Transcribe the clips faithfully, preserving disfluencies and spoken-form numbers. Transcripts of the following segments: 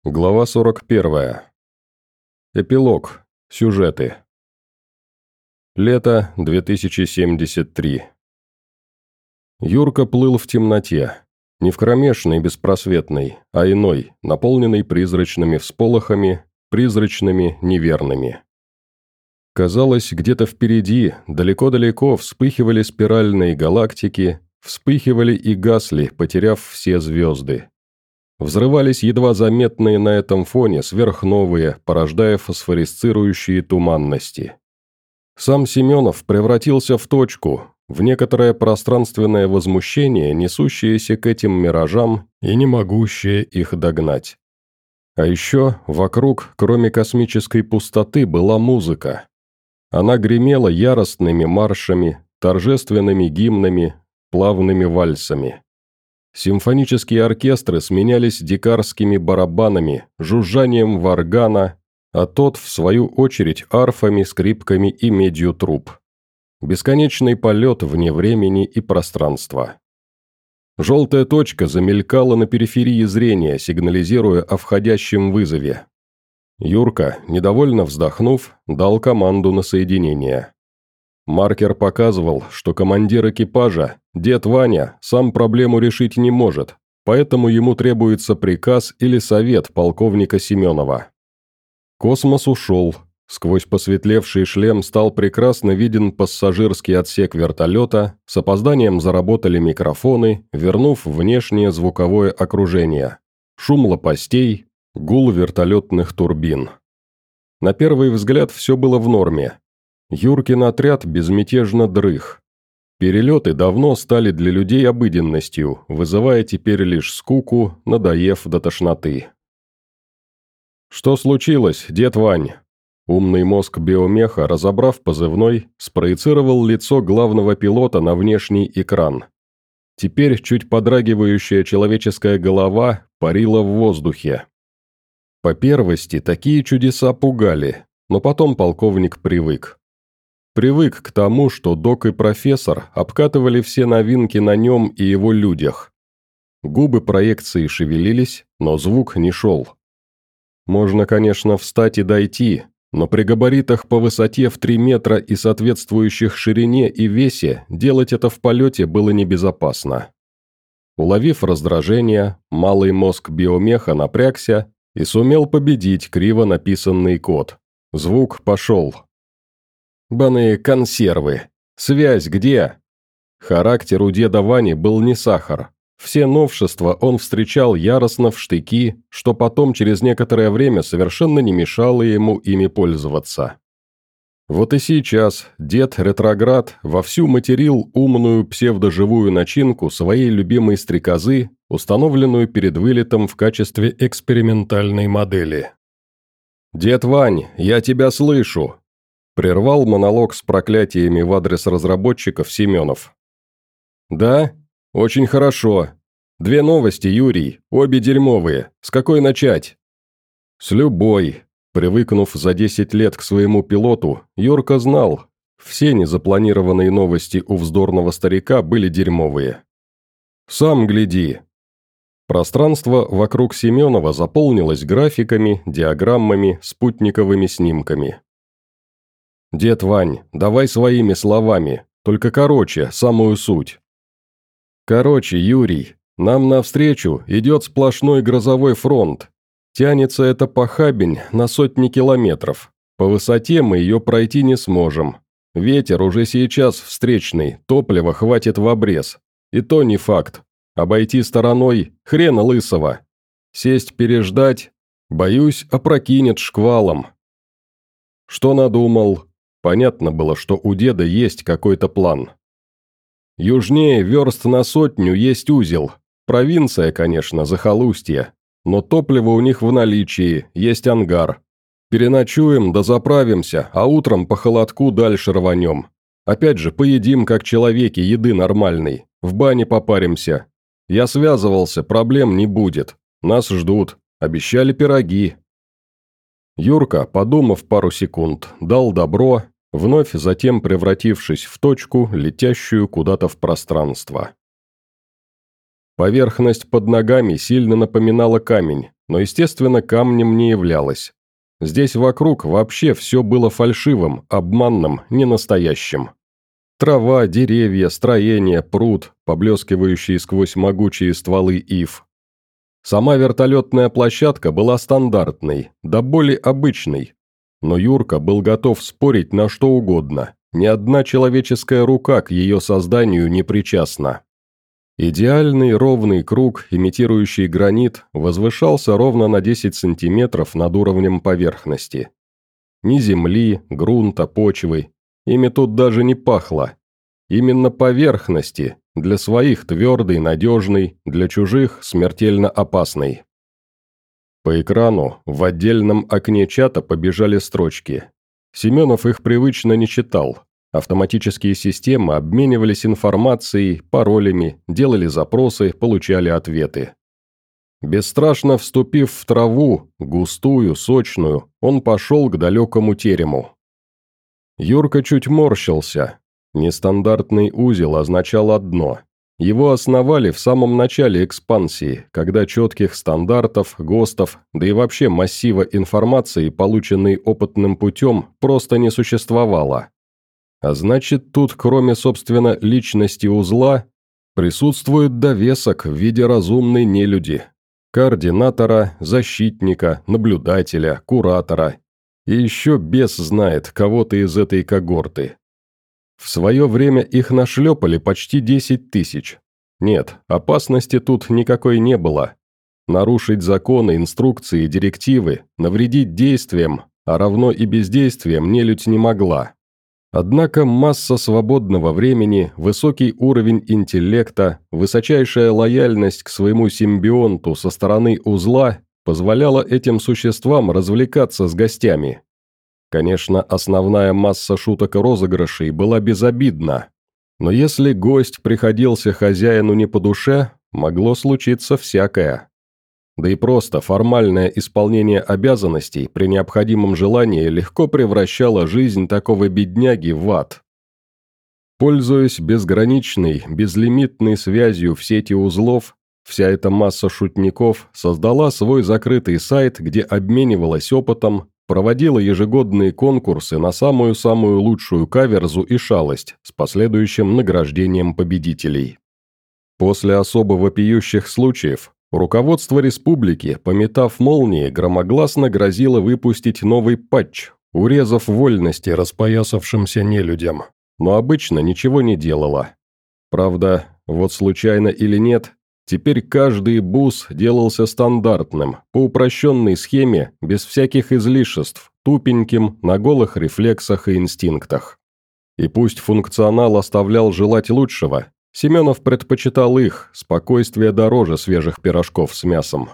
Глава сорок первая. Эпилог. Сюжеты. Лето две тысячи семьдесят три. Юрка плыл в темноте. Не в кромешной, беспросветной, а иной, наполненной призрачными всполохами, призрачными, неверными. Казалось, где-то впереди, далеко-далеко вспыхивали спиральные галактики, вспыхивали и гасли, потеряв все звезды. Взрывались едва заметные на этом фоне сверхновые, порождая фосфорисцирующие туманности. Сам Семенов превратился в точку, в некоторое пространственное возмущение, несущееся к этим миражам и не могущее их догнать. А еще вокруг, кроме космической пустоты, была музыка. Она гремела яростными маршами, торжественными гимнами, плавными вальсами. Симфонические оркестры сменялись дикарскими барабанами, жужжанием варгана, а тот, в свою очередь, арфами, скрипками и медью труб. Бесконечный полет вне времени и пространства. Желтая точка замелькала на периферии зрения, сигнализируя о входящем вызове. Юрка, недовольно вздохнув, дал команду на соединение. Маркер показывал, что командир экипажа, дед Ваня, сам проблему решить не может, поэтому ему требуется приказ или совет полковника Семенова. Космос ушел. Сквозь посветлевший шлем стал прекрасно виден пассажирский отсек вертолета, с опозданием заработали микрофоны, вернув внешнее звуковое окружение. Шум лопастей, гул вертолетных турбин. На первый взгляд все было в норме. Юркин отряд безмятежно дрых. Перелеты давно стали для людей обыденностью, вызывая теперь лишь скуку, надоев до тошноты. «Что случилось, дед Вань?» Умный мозг биомеха, разобрав позывной, спроецировал лицо главного пилота на внешний экран. Теперь чуть подрагивающая человеческая голова парила в воздухе. По первости, такие чудеса пугали, но потом полковник привык. Привык к тому, что док и профессор обкатывали все новинки на нем и его людях. Губы проекции шевелились, но звук не шел. Можно, конечно, встать и дойти, но при габаритах по высоте в три метра и соответствующих ширине и весе делать это в полете было небезопасно. Уловив раздражение, малый мозг биомеха напрягся и сумел победить криво написанный код. Звук пошел. «Баные консервы! Связь где?» Характер у деда Вани был не сахар. Все новшества он встречал яростно в штыки, что потом через некоторое время совершенно не мешало ему ими пользоваться. Вот и сейчас дед-ретроград вовсю материл умную псевдоживую начинку своей любимой стрекозы, установленную перед вылетом в качестве экспериментальной модели. «Дед Вань, я тебя слышу!» Прервал монолог с проклятиями в адрес разработчиков Семенов. «Да? Очень хорошо. Две новости, Юрий, обе дерьмовые. С какой начать?» «С любой». Привыкнув за десять лет к своему пилоту, Юрка знал, все незапланированные новости у вздорного старика были дерьмовые. «Сам гляди». Пространство вокруг Семенова заполнилось графиками, диаграммами, спутниковыми снимками. «Дед Вань, давай своими словами, только короче, самую суть». «Короче, Юрий, нам навстречу идет сплошной грозовой фронт. Тянется это похабень на сотни километров. По высоте мы ее пройти не сможем. Ветер уже сейчас встречный, топлива хватит в обрез. И то не факт. Обойти стороной – хрена лысого. Сесть переждать – боюсь, опрокинет шквалом». Что надумал? Понятно было, что у деда есть какой-то план. Южнее верст на сотню есть узел. Провинция, конечно, захолустье. Но топливо у них в наличии, есть ангар. Переночуем да заправимся, а утром по холодку дальше рванем. Опять же, поедим как человеки, еды нормальной. В бане попаримся. Я связывался, проблем не будет. Нас ждут. Обещали пироги». Юрка, подумав пару секунд, дал добро, вновь затем превратившись в точку, летящую куда-то в пространство. Поверхность под ногами сильно напоминала камень, но, естественно, камнем не являлось. Здесь вокруг вообще все было фальшивым, обманным, ненастоящим. Трава, деревья, строения, пруд, поблескивающие сквозь могучие стволы ив. Сама вертолетная площадка была стандартной, до боли обычной. Но Юрка был готов спорить на что угодно. Ни одна человеческая рука к ее созданию не причастна. Идеальный ровный круг, имитирующий гранит, возвышался ровно на десять сантиметров над уровнем поверхности. Ни земли, грунта, почвы. Ими тут даже не пахло. Именно поверхности, для своих твердый, надежный, для чужих смертельно опасный. По экрану в отдельном окне чата побежали строчки. Семенов их привычно не читал. Автоматические системы обменивались информацией, паролями, делали запросы, получали ответы. Бесстрашно вступив в траву, густую, сочную, он пошел к далекому терему. Юрка чуть морщился. Нестандартный узел означал одно. Его основали в самом начале экспансии, когда четких стандартов, ГОСТов, да и вообще массива информации, полученной опытным путем, просто не существовало. А значит, тут, кроме, собственно, личности узла, присутствует довесок в виде разумной нелюди, координатора, защитника, наблюдателя, куратора. И еще бес знает кого-то из этой когорты. В свое время их нашлепали почти десять тысяч. Нет, опасности тут никакой не было. Нарушить законы, инструкции, директивы, навредить действиям, а равно и бездействием нелюдь не могла. Однако масса свободного времени, высокий уровень интеллекта, высочайшая лояльность к своему симбионту со стороны узла позволяла этим существам развлекаться с гостями. Конечно, основная масса шуток и розыгрышей была безобидна, но если гость приходился хозяину не по душе, могло случиться всякое. Да и просто формальное исполнение обязанностей при необходимом желании легко превращало жизнь такого бедняги в ад. Пользуясь безграничной, безлимитной связью в сети узлов, вся эта масса шутников создала свой закрытый сайт, где обменивалась опытом, проводила ежегодные конкурсы на самую-самую лучшую каверзу и шалость с последующим награждением победителей. После особо вопиющих случаев, руководство республики, пометав молнии, громогласно грозило выпустить новый патч, урезав вольности распоясавшимся нелюдям, но обычно ничего не делало. Правда, вот случайно или нет, теперь каждый бус делался стандартным, по упрощенной схеме, без всяких излишеств, тупеньким, на голых рефлексах и инстинктах. И пусть функционал оставлял желать лучшего, Семенов предпочитал их, спокойствие дороже свежих пирожков с мясом.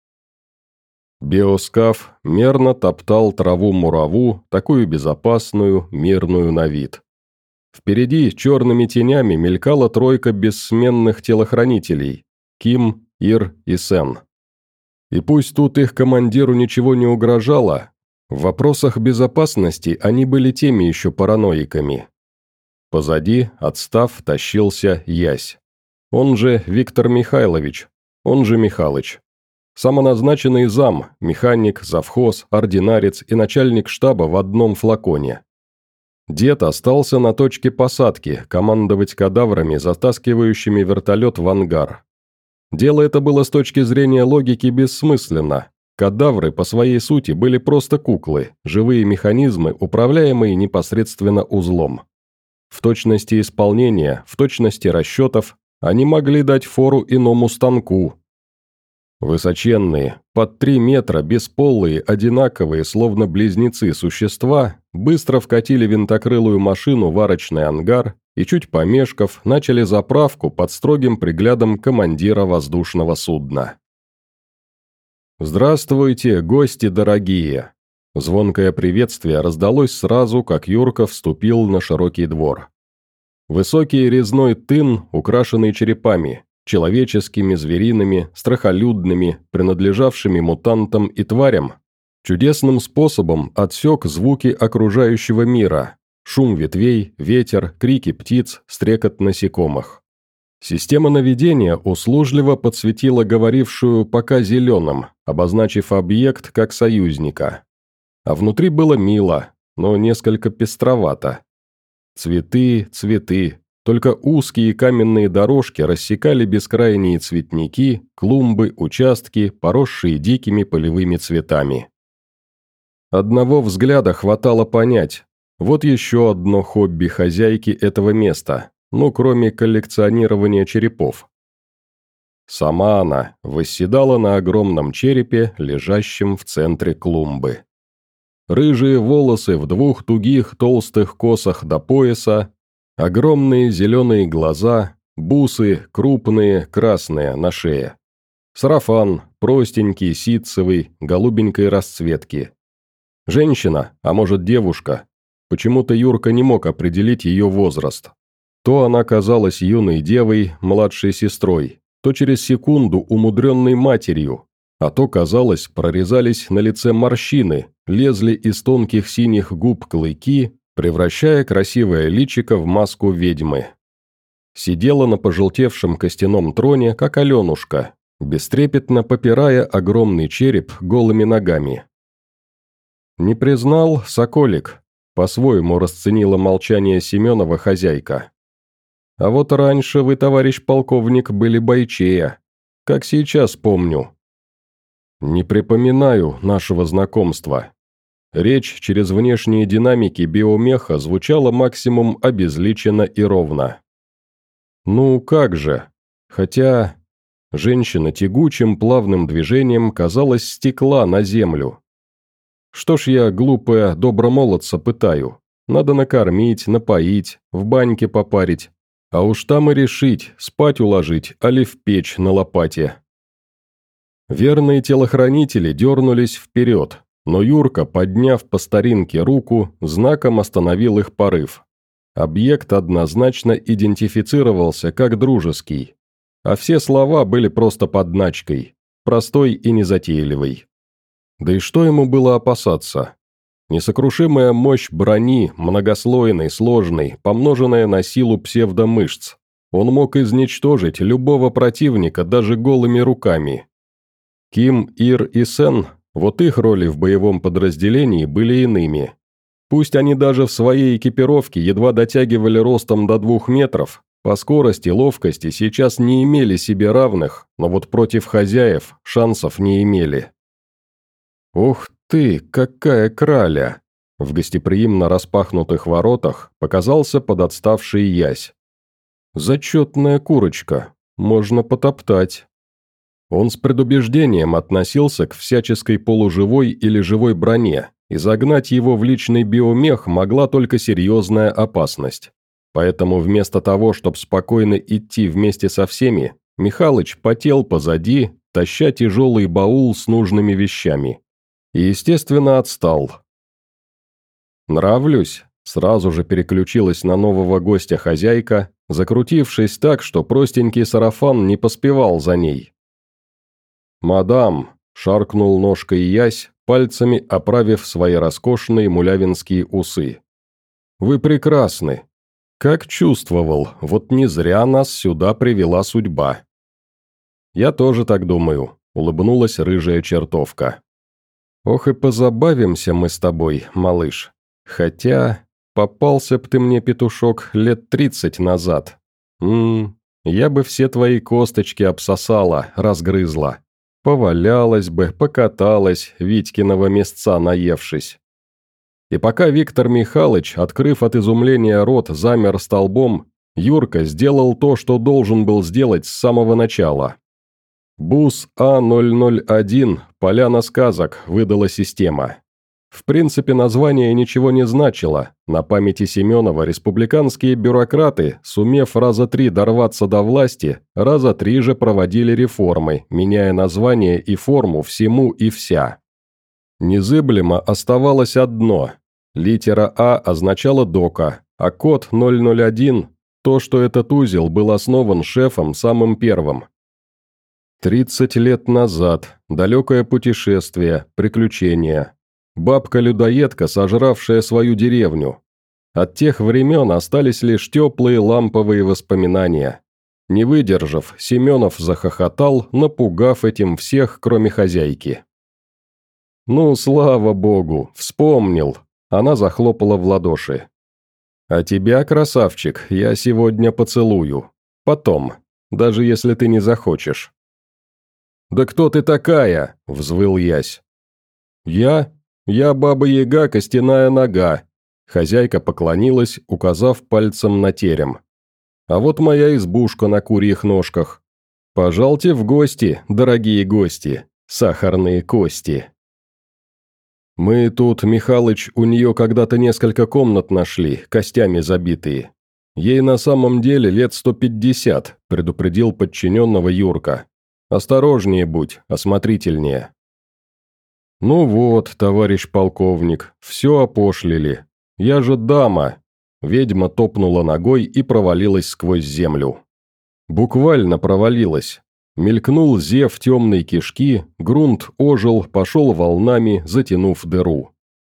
Биоскаф мерно топтал траву-мураву, такую безопасную, мирную на вид. Впереди черными тенями мелькала тройка бессменных телохранителей – Ким, Ир и Сен. И пусть тут их командиру ничего не угрожало, в вопросах безопасности они были теми еще параноиками. Позади, отстав, тащился Ясь. Он же Виктор Михайлович, он же Михалыч. Самоназначенный зам, механик, завхоз, ординарец и начальник штаба в одном флаконе. Дед остался на точке посадки, командовать кадаврами, затаскивающими вертолет в ангар. Дело это было с точки зрения логики бессмысленно. Кадавры по своей сути были просто куклы, живые механизмы, управляемые непосредственно узлом. В точности исполнения, в точности расчетов они могли дать фору иному станку. Высоченные, под три метра, бесполые, одинаковые, словно близнецы существа, быстро вкатили винтокрылую машину в арочный ангар и, чуть помешков, начали заправку под строгим приглядом командира воздушного судна. «Здравствуйте, гости дорогие!» Звонкое приветствие раздалось сразу, как Юрка вступил на широкий двор. Высокий резной тын, украшенный черепами, человеческими, звериными, страхолюдными, принадлежавшими мутантам и тварям, чудесным способом отсек звуки окружающего мира, шум ветвей, ветер, крики птиц, стрекот насекомых. Система наведения услужливо подсветила говорившую пока зеленым, обозначив объект как союзника. А внутри было мило, но несколько пестровато. Цветы, цветы, только узкие каменные дорожки рассекали бескрайние цветники, клумбы, участки, поросшие дикими полевыми цветами. Одного взгляда хватало понять, вот еще одно хобби хозяйки этого места, ну кроме коллекционирования черепов. Сама она восседала на огромном черепе, лежащем в центре клумбы. Рыжие волосы в двух тугих толстых косах до пояса, огромные зеленые глаза, бусы крупные, красные на шее. Сарафан, простенький, ситцевый, голубенькой расцветки. Женщина, а может девушка. Почему-то Юрка не мог определить ее возраст. То она казалась юной девой, младшей сестрой, то через секунду умудренной матерью, а то, казалось, прорезались на лице морщины, лезли из тонких синих губ клыки, превращая красивое личико в маску ведьмы. Сидела на пожелтевшем костяном троне, как Аленушка, бестрепетно попирая огромный череп голыми ногами. «Не признал, соколик», – по-своему расценила молчание Семенова хозяйка. «А вот раньше вы, товарищ полковник, были бойчея, как сейчас помню». «Не припоминаю нашего знакомства». Речь через внешние динамики биомеха звучала максимум обезличенно и ровно. «Ну как же? Хотя...» Женщина тягучим плавным движением, казалось, стекла на землю. «Что ж я, глупая, добромолодца, пытаю? Надо накормить, напоить, в баньке попарить, а уж там и решить, спать уложить, али в печь на лопате». Верные телохранители дернулись вперед, но Юрка, подняв по старинке руку, знаком остановил их порыв. Объект однозначно идентифицировался как дружеский, а все слова были просто подначкой, простой и незатейливой. Да и что ему было опасаться? Несокрушимая мощь брони, многослойной, сложной, помноженная на силу псевдомышц. Он мог изничтожить любого противника даже голыми руками. Ким, Ир и Сен, вот их роли в боевом подразделении были иными. Пусть они даже в своей экипировке едва дотягивали ростом до двух метров, по скорости и ловкости сейчас не имели себе равных, но вот против хозяев шансов не имели. «Ух ты, какая краля!» В гостеприимно распахнутых воротах показался подотставший ясь. «Зачетная курочка, можно потоптать». Он с предубеждением относился к всяческой полуживой или живой броне, и загнать его в личный биомех могла только серьезная опасность. Поэтому вместо того, чтобы спокойно идти вместе со всеми, Михалыч потел позади, таща тяжелый баул с нужными вещами. И, естественно, отстал. «Нравлюсь?» – сразу же переключилась на нового гостя хозяйка, закрутившись так, что простенький сарафан не поспевал за ней. «Мадам!» – шаркнул ножкой ясь, пальцами оправив свои роскошные мулявинские усы. «Вы прекрасны. Как чувствовал, вот не зря нас сюда привела судьба». «Я тоже так думаю», – улыбнулась рыжая чертовка. «Ох и позабавимся мы с тобой, малыш. Хотя, попался б ты мне, петушок, лет тридцать назад. Ммм, я бы все твои косточки обсосала, разгрызла. Повалялась бы, покаталась, Витькиного мясца наевшись». И пока Виктор Михайлович, открыв от изумления рот, замер столбом, Юрка сделал то, что должен был сделать с самого начала. «Бус А ноль ноль один, поляна сказок», выдала система. В принципе, название ничего не значило. На памяти Семенова республиканские бюрократы, сумев раза три дорваться до власти, раза три же проводили реформы, меняя название и форму всему и вся. Незыблемо оставалось одно. Литера А означала дока, а код ноль ноль один – то, что этот узел был основан шефом самым первым. Тридцать лет назад, далекое путешествие, приключения. Бабка-людоедка, сожравшая свою деревню. От тех времен остались лишь теплые ламповые воспоминания. Не выдержав, Семенов захохотал, напугав этим всех, кроме хозяйки. «Ну, слава богу, вспомнил!» Она захлопала в ладоши. «А тебя, красавчик, я сегодня поцелую. Потом, даже если ты не захочешь». «Да кто ты такая?» – взвыл Ясь. «Я? Я баба-яга, костяная нога». Хозяйка поклонилась, указав пальцем на терем. «А вот моя избушка на курьих ножках. Пожалуйте в гости, дорогие гости, сахарные кости». «Мы тут, Михалыч, у нее когда-то несколько комнат нашли, костями забитые. Ей на самом деле лет сто пятьдесят», – предупредил подчиненного Юрка. «Осторожнее будь, осмотрительнее». «Ну вот, товарищ полковник, все опошлили. Я же дама». Ведьма топнула ногой и провалилась сквозь землю. Буквально провалилась. Мелькнул зев темной кишки, грунт ожил, пошел волнами, затянув дыру.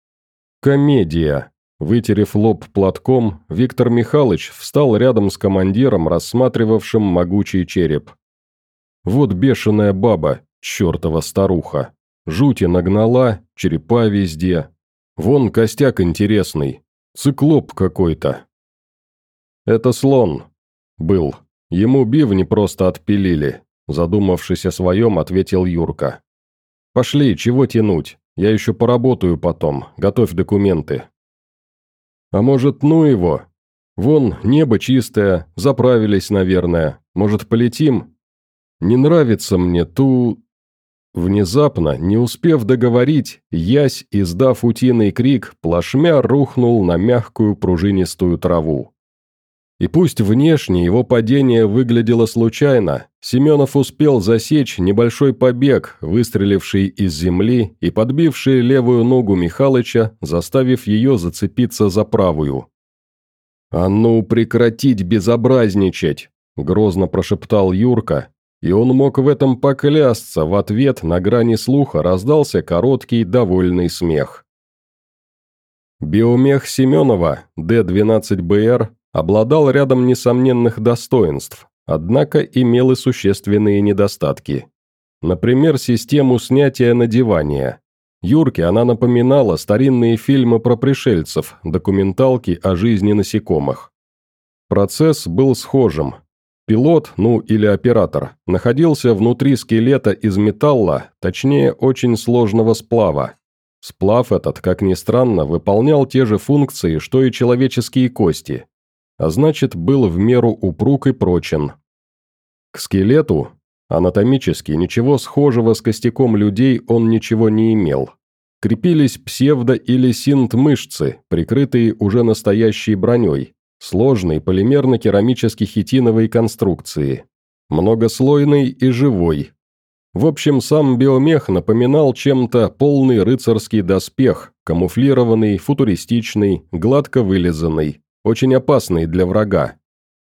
Комедия. Вытерев лоб платком, Виктор Михайлович встал рядом с командиром, рассматривавшим могучий череп. Вот бешеная баба, чертова старуха. Жути нагнала, черепа везде. Вон костяк интересный. Циклоп какой-то. Это слон. Был. Ему бивни просто отпилили. Задумавшись о своем, ответил Юрка. «Пошли, чего тянуть? Я еще поработаю потом, готовь документы». «А может, ну его? Вон, небо чистое, заправились, наверное. Может, полетим? Не нравится мне ту...» Внезапно, не успев договорить, Ясь, издав утиный крик, плашмя рухнул на мягкую пружинистую траву. И пусть внешне его падение выглядело случайно, Семенов успел засечь небольшой побег, выстреливший из земли и подбивший левую ногу Михалыча, заставив ее зацепиться за правую. «А ну, прекратить безобразничать!» – грозно прошептал Юрка, и он мог в этом поклясться, в ответ на грани слуха раздался короткий довольный смех. Биомех Семенова, Д двенадцать Б Р, обладал рядом несомненных достоинств, однако имел и существенные недостатки. Например, систему снятия-надевания. Юрке она напоминала старинные фильмы про пришельцев, документалки о жизни насекомых. Процесс был схожим. Пилот, ну или оператор, находился внутри скелета из металла, точнее, очень сложного сплава. Сплав этот, как ни странно, выполнял те же функции, что и человеческие кости, а значит, был в меру упруг и прочен. К скелету, анатомически, ничего схожего с костяком людей он ничего не имел. Крепились псевдо- или синт-мышцы, прикрытые уже настоящей броней, сложной полимерно-керамически-хитиновой конструкции, многослойной и живой. В общем, сам биомех напоминал чем-то полный рыцарский доспех, камуфлированный, футуристичный, гладко вылизанный, очень опасный для врага.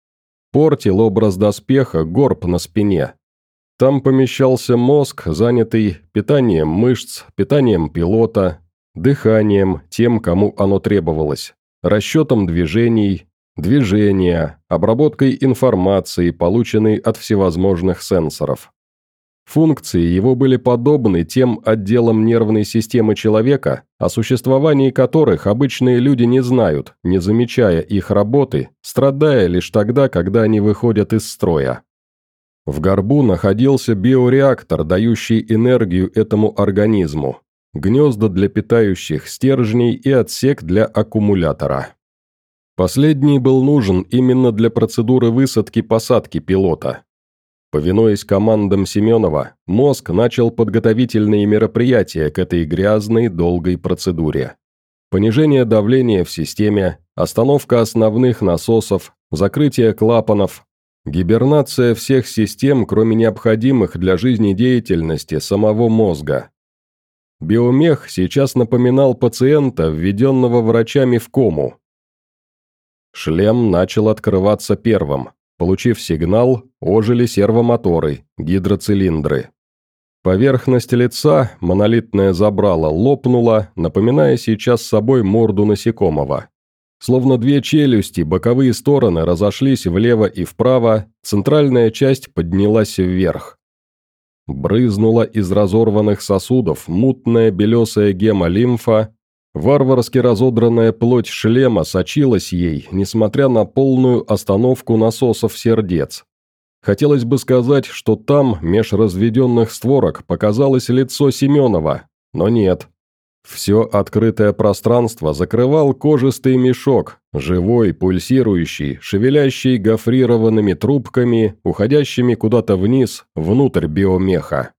Портил образ доспеха горб на спине. Там помещался мозг, занятый питанием мышц, питанием пилота, дыханием тем, кому оно требовалось, расчетом движений, движения, обработкой информации, полученной от всевозможных сенсоров. Функции его были подобны тем отделам нервной системы человека, о существовании которых обычные люди не знают, не замечая их работы, страдая лишь тогда, когда они выходят из строя. В горбу находился биореактор, дающий энергию этому организму, гнезда для питающих стержней и отсек для аккумулятора. Последний был нужен именно для процедуры высадки-посадки пилота. Повинуясь командам Семенова, мозг начал подготовительные мероприятия к этой грязной, долгой процедуре. Понижение давления в системе, остановка основных насосов, закрытие клапанов, гибернация всех систем, кроме необходимых для жизнедеятельности самого мозга. Биомех сейчас напоминал пациента, введенного врачами в кому. Шлем начал открываться первым. Получив сигнал, ожили сервомоторы, гидроцилиндры. Поверхность лица, монолитное забрало, лопнула, напоминая сейчас собой морду насекомого. Словно две челюсти, боковые стороны разошлись влево и вправо, центральная часть поднялась вверх. Брызнула из разорванных сосудов мутная белесая гемолимфа, варварски разодранная плоть шлема сочилась ей, несмотря на полную остановку насосов сердец. Хотелось бы сказать, что там, меж разведенных створок, показалось лицо Семенова, но нет. Все открытое пространство закрывал кожистый мешок, живой, пульсирующий, шевелящий гофрированными трубками, уходящими куда-то вниз, внутрь биомеха.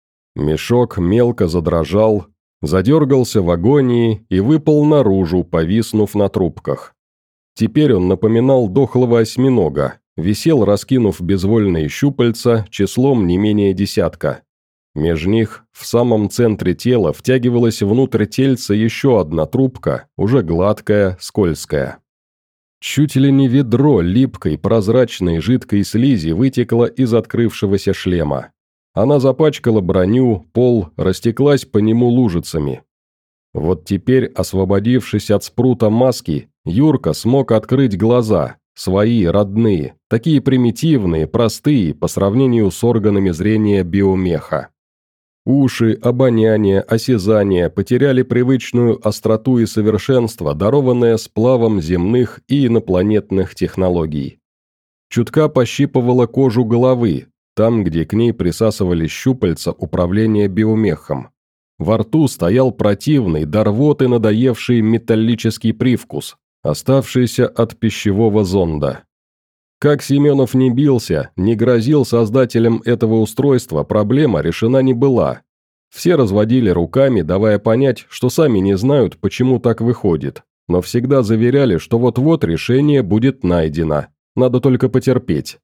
Мешок мелко задрожал, задергался в агонии и выпал наружу, повиснув на трубках. Теперь он напоминал дохлого осьминога, висел, раскинув безвольные щупальца, числом не менее десятка. Меж них, в самом центре тела, втягивалась внутрь тельца еще одна трубка, уже гладкая, скользкая. Чуть ли не ведро липкой, прозрачной, жидкой слизи вытекло из открывшегося шлема. Она запачкала броню, пол, растеклась по нему лужицами. Вот теперь, освободившись от спрута маски, Юрка смог открыть глаза, свои, родные, такие примитивные, простые по сравнению с органами зрения биомеха. Уши, обоняние, осязание потеряли привычную остроту и совершенство, дарованное сплавом земных и инопланетных технологий. Чутка пощипывала кожу головы, там, где к ней присасывались щупальца управления биомехом. Во рту стоял противный, до рвоты надоевший металлический привкус, оставшийся от пищевого зонда. Как Семенов не бился, не грозил создателям этого устройства, проблема решена не была. Все разводили руками, давая понять, что сами не знают, почему так выходит, но всегда заверяли, что вот-вот решение будет найдено, надо только потерпеть.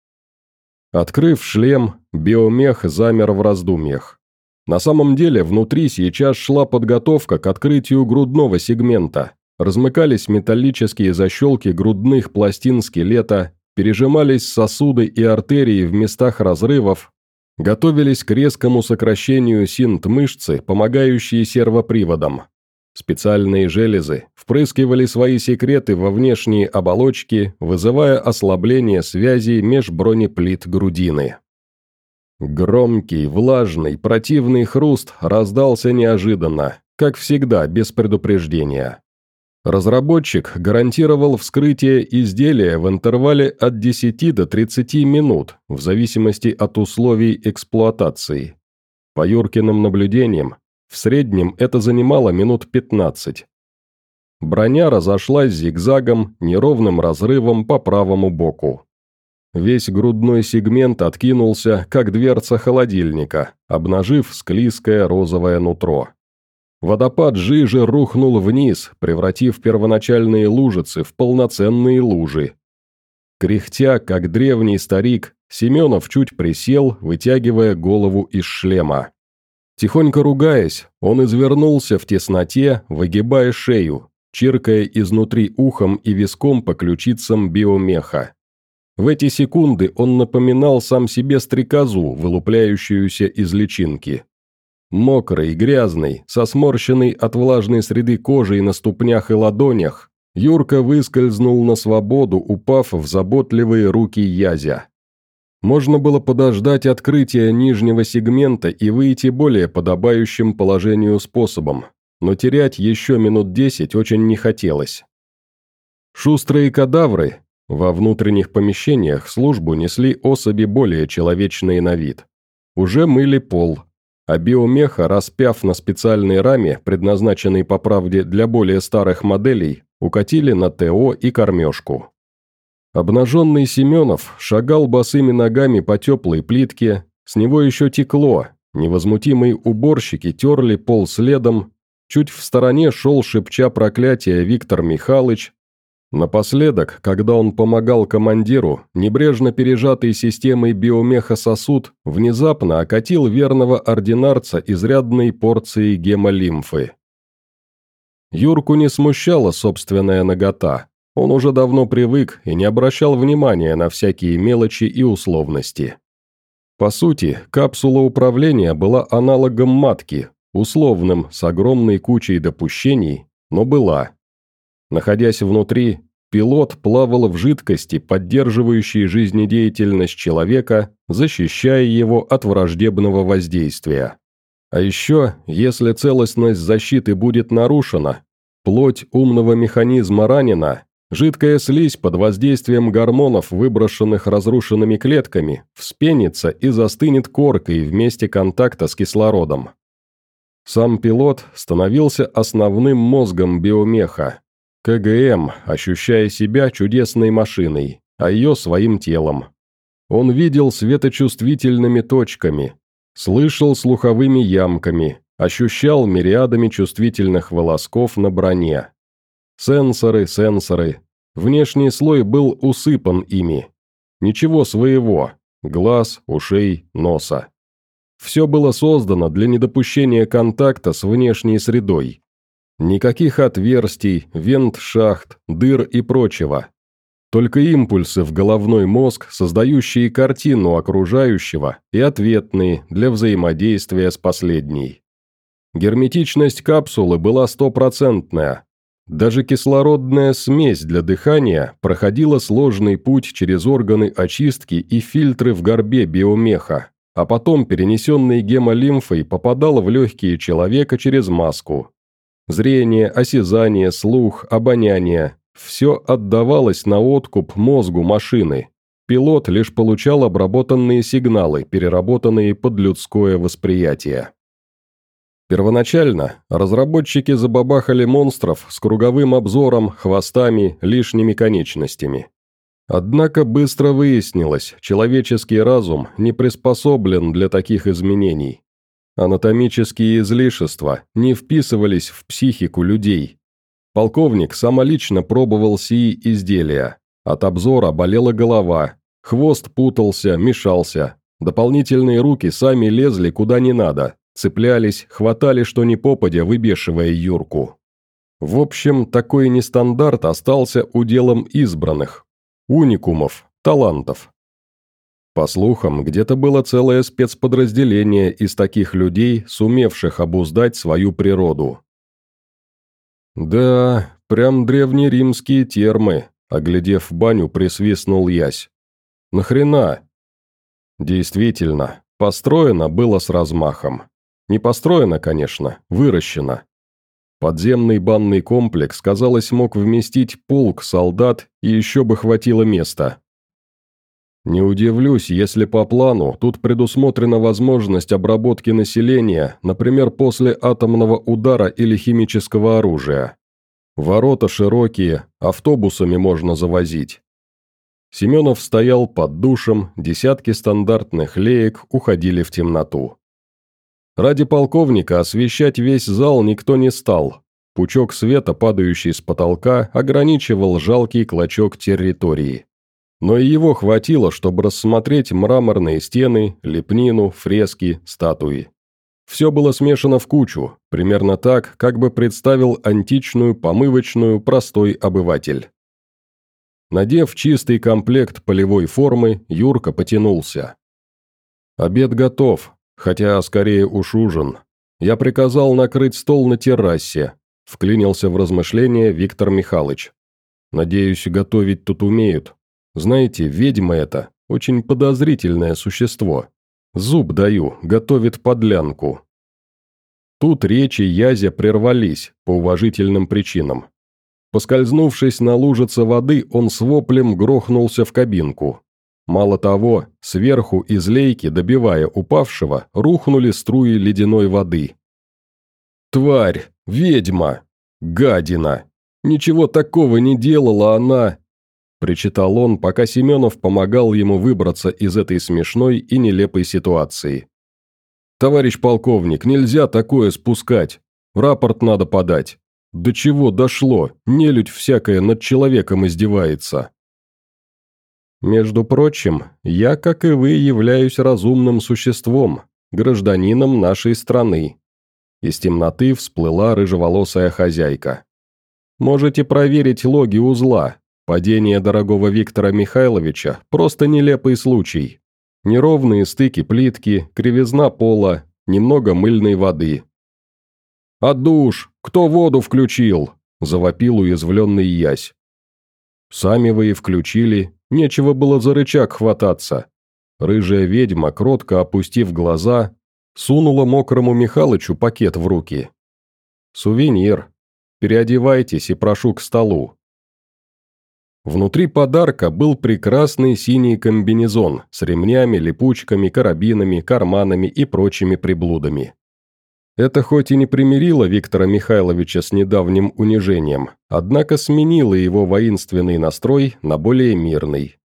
Открыв шлем, биомех замер в раздумьях. На самом деле, внутри сейчас шла подготовка к открытию грудного сегмента. Размыкались металлические защелки грудных пластин скелета, пережимались сосуды и артерии в местах разрывов, готовились к резкому сокращению синт-мышцы, помогающие сервоприводам. Специальные железы впрыскивали свои секреты во внешние оболочки, вызывая ослабление связей меж бронеплит грудины. Громкий, влажный, противный хруст раздался неожиданно, как всегда, без предупреждения. Разработчик гарантировал вскрытие изделия в интервале от десяти до тридцати минут, в зависимости от условий эксплуатации. По Юркиным наблюдениям, в среднем это занимало минут пятнадцать. Броня разошлась зигзагом, неровным разрывом по правому боку. Весь грудной сегмент откинулся, как дверца холодильника, обнажив склизкое розовое нутро. Водопад жижи рухнул вниз, превратив первоначальные лужицы в полноценные лужи. Кряхтя, как древний старик, Семенов чуть присел, вытягивая голову из шлема. Тихонько ругаясь, он извернулся в тесноте, выгибая шею, чиркая изнутри ухом и виском по ключицам биомеха. В эти секунды он напоминал сам себе стрекозу, вылупляющуюся из личинки. Мокрый, грязный, со сморщенной от влажной среды кожей на ступнях и ладонях, Юрка выскользнул на свободу, упав в заботливые руки Язя. Можно было подождать открытия нижнего сегмента и выйти более подобающим положению способом, но терять еще минут десять очень не хотелось. Шустрые кадавры во внутренних помещениях службу несли особи более человечные на вид. Уже мыли пол, а биомеха, распяв на специальной раме, предназначенной по правде для более старых моделей, укатили на ТО и кормежку. Обнаженный Семенов шагал босыми ногами по теплой плитке, с него еще текло, невозмутимые уборщики терли пол следом, чуть в стороне шел, шепча проклятие, Виктор Михайлович. Напоследок, когда он помогал командиру, небрежно пережатый системой биомеха сосуд внезапно окатил верного ординарца изрядной порцией гемолимфы. Юрку не смущала собственная нагота, он уже давно привык и не обращал внимания на всякие мелочи и условности. По сути, капсула управления была аналогом матки, условным, с огромной кучей допущений, но была. Находясь внутри, пилот плавал в жидкости, поддерживающей жизнедеятельность человека, защищая его от враждебного воздействия. А еще, если целостность защиты будет нарушена, плоть умного механизма ранена, жидкая слизь под воздействием гормонов, выброшенных разрушенными клетками, вспенится и застынет коркой в месте контакта с кислородом. Сам пилот становился основным мозгом биомеха, КГМ, ощущая себя чудесной машиной, а ее своим телом. Он видел светочувствительными точками, слышал слуховыми ямками, ощущал мириадами чувствительных волосков на броне. Сенсоры, сенсоры. Внешний слой был усыпан ими. Ничего своего. Глаз, ушей, носа. Все было создано для недопущения контакта с внешней средой. Никаких отверстий, вент-шахт, дыр и прочего. Только импульсы в головной мозг, создающие картину окружающего, и ответные для взаимодействия с последней. Герметичность капсулы была стопроцентная. Даже кислородная смесь для дыхания проходила сложный путь через органы очистки и фильтры в горбе биомеха, а потом, перенесенный гемолимфой, попадала в легкие человека через маску. Зрение, осязание, слух, обоняние – все отдавалось на откуп мозгу машины. Пилот лишь получал обработанные сигналы, переработанные под людское восприятие. Первоначально разработчики забабахали монстров с круговым обзором, хвостами, лишними конечностями. Однако быстро выяснилось, человеческий разум не приспособлен для таких изменений. Анатомические излишества не вписывались в психику людей. Полковник самолично пробовал сии изделия. От обзора болела голова, хвост путался, мешался, дополнительные руки сами лезли куда не надо, цеплялись, хватали что ни попадя, выбешивая Юрку. В общем, такой нестандарт остался уделом избранных, уникумов, талантов. По слухам, где-то было целое спецподразделение из таких людей, сумевших обуздать свою природу. «Да, прям древнеримские термы», — оглядев баню, присвистнул Ясь. «Нахрена?» Действительно, построено было с размахом. Не построено, конечно, выращено. Подземный банный комплекс, казалось, мог вместить полк солдат, и еще бы хватило места. Не удивлюсь, если по плану тут предусмотрена возможность обработки населения, например, после атомного удара или химического оружия. Ворота широкие, автобусами можно завозить. Семенов стоял под душем, десятки стандартных леек уходили в темноту. Ради полковника освещать весь зал никто не стал. Пучок света, падающий с потолка, ограничивал жалкий клочок территории. Но и его хватило, чтобы рассмотреть мраморные стены, лепнину, фрески, статуи. Все было смешано в кучу, примерно так, как бы представил античную помывочную простой обыватель. Надев чистый комплект полевой формы, Юрка потянулся. «Обед готов, хотя скорее уж ужин. Я приказал накрыть стол на террасе», – вклинился в размышления Виктор Михайлович. «Надеюсь, готовить тут умеют. Знаете, ведьма это очень подозрительное существо. Зуб даю, готовит подлянку». Тут речи Язя прервались по уважительным причинам. Поскользнувшись на лужице воды, он с воплем грохнулся в кабинку. Мало того, сверху из лейки, добивая упавшего, рухнули струи ледяной воды. «Тварь! Ведьма! Гадина! Ничего такого не делала она!» Причитал он, пока Семенов помогал ему выбраться из этой смешной и нелепой ситуации. «Товарищ полковник, нельзя такое спускать. Рапорт надо подать. До чего дошло? Нелюдь всякая над человеком издевается». «Между прочим, я, как и вы, являюсь разумным существом, гражданином нашей страны». Из темноты всплыла рыжеволосая хозяйка. «Можете проверить логи узла. Падение дорогого Виктора Михайловича – просто нелепый случай. Неровные стыки плитки, кривизна пола, немного мыльной воды». «А душ? Кто воду включил?» – завопил уязвленный Ясь. «Сами вы и включили, нечего было за рычаг хвататься». Рыжая ведьма, кротко опустив глаза, сунула мокрому Михалычу пакет в руки. «Сувенир. Переодевайтесь и прошу к столу». Внутри подарка был прекрасный синий комбинезон с ремнями, липучками, карабинами, карманами и прочими приблудами. Это хоть и не примирило Виктора Михайловича с недавним унижением, однако сменило его воинственный настрой на более мирный.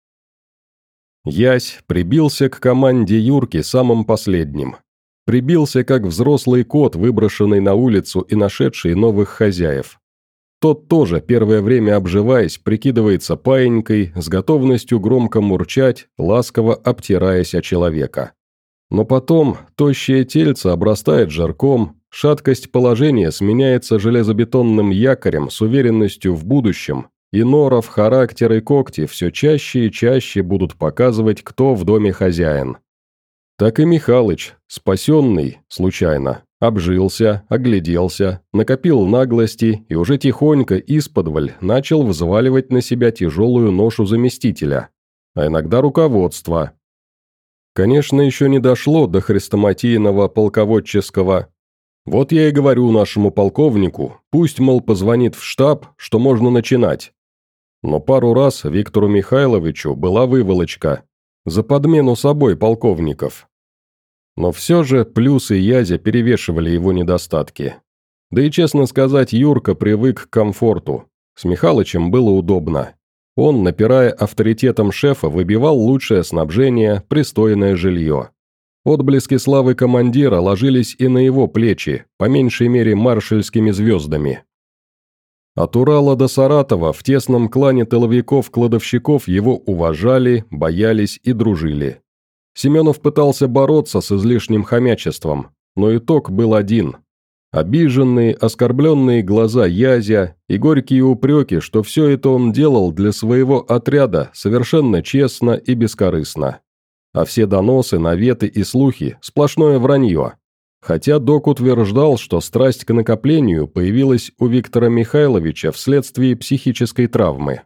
Ясь прибился к команде Юрки самым последним. Прибился, как взрослый кот, выброшенный на улицу и нашедший новых хозяев. Тот тоже, первое время обживаясь, прикидывается паинькой, с готовностью громко мурчать, ласково обтираясь о человека. Но потом тощее тельце обрастает жирком, шаткость положения сменяется железобетонным якорем с уверенностью в будущем, и норов, характер и когти все чаще и чаще будут показывать, кто в доме хозяин. Так и Михалыч, спасенный, случайно, обжился, огляделся, накопил наглости и уже тихонько исподволь начал взваливать на себя тяжелую ношу заместителя, а иногда руководства. Конечно, еще не дошло до хрестоматийного полководческого. Вот я и говорю нашему полковнику, пусть, мол, позвонит в штаб, что можно начинать. Но пару раз Виктору Михайловичу была выволочка за подмену собой полковников. Но все же плюсы Язя перевешивали его недостатки. Да и, честно сказать, Юрка привык к комфорту. С Михалычем было удобно. Он, напирая авторитетом шефа, выбивал лучшее снабжение, пристойное жилье. Отблески славы командира ложились и на его плечи, по меньшей мере маршальскими звездами. От Урала до Саратова в тесном клане тыловиков-кладовщиков его уважали, боялись и дружили. Семенов пытался бороться с излишним хомячеством, но итог был один. Обиженные, оскорбленные глаза Язя и горькие упреки, что все это он делал для своего отряда совершенно честно и бескорыстно. А все доносы, наветы и слухи – сплошное вранье. Хотя док утверждал, что страсть к накоплению появилась у Виктора Михайловича вследствие психической травмы.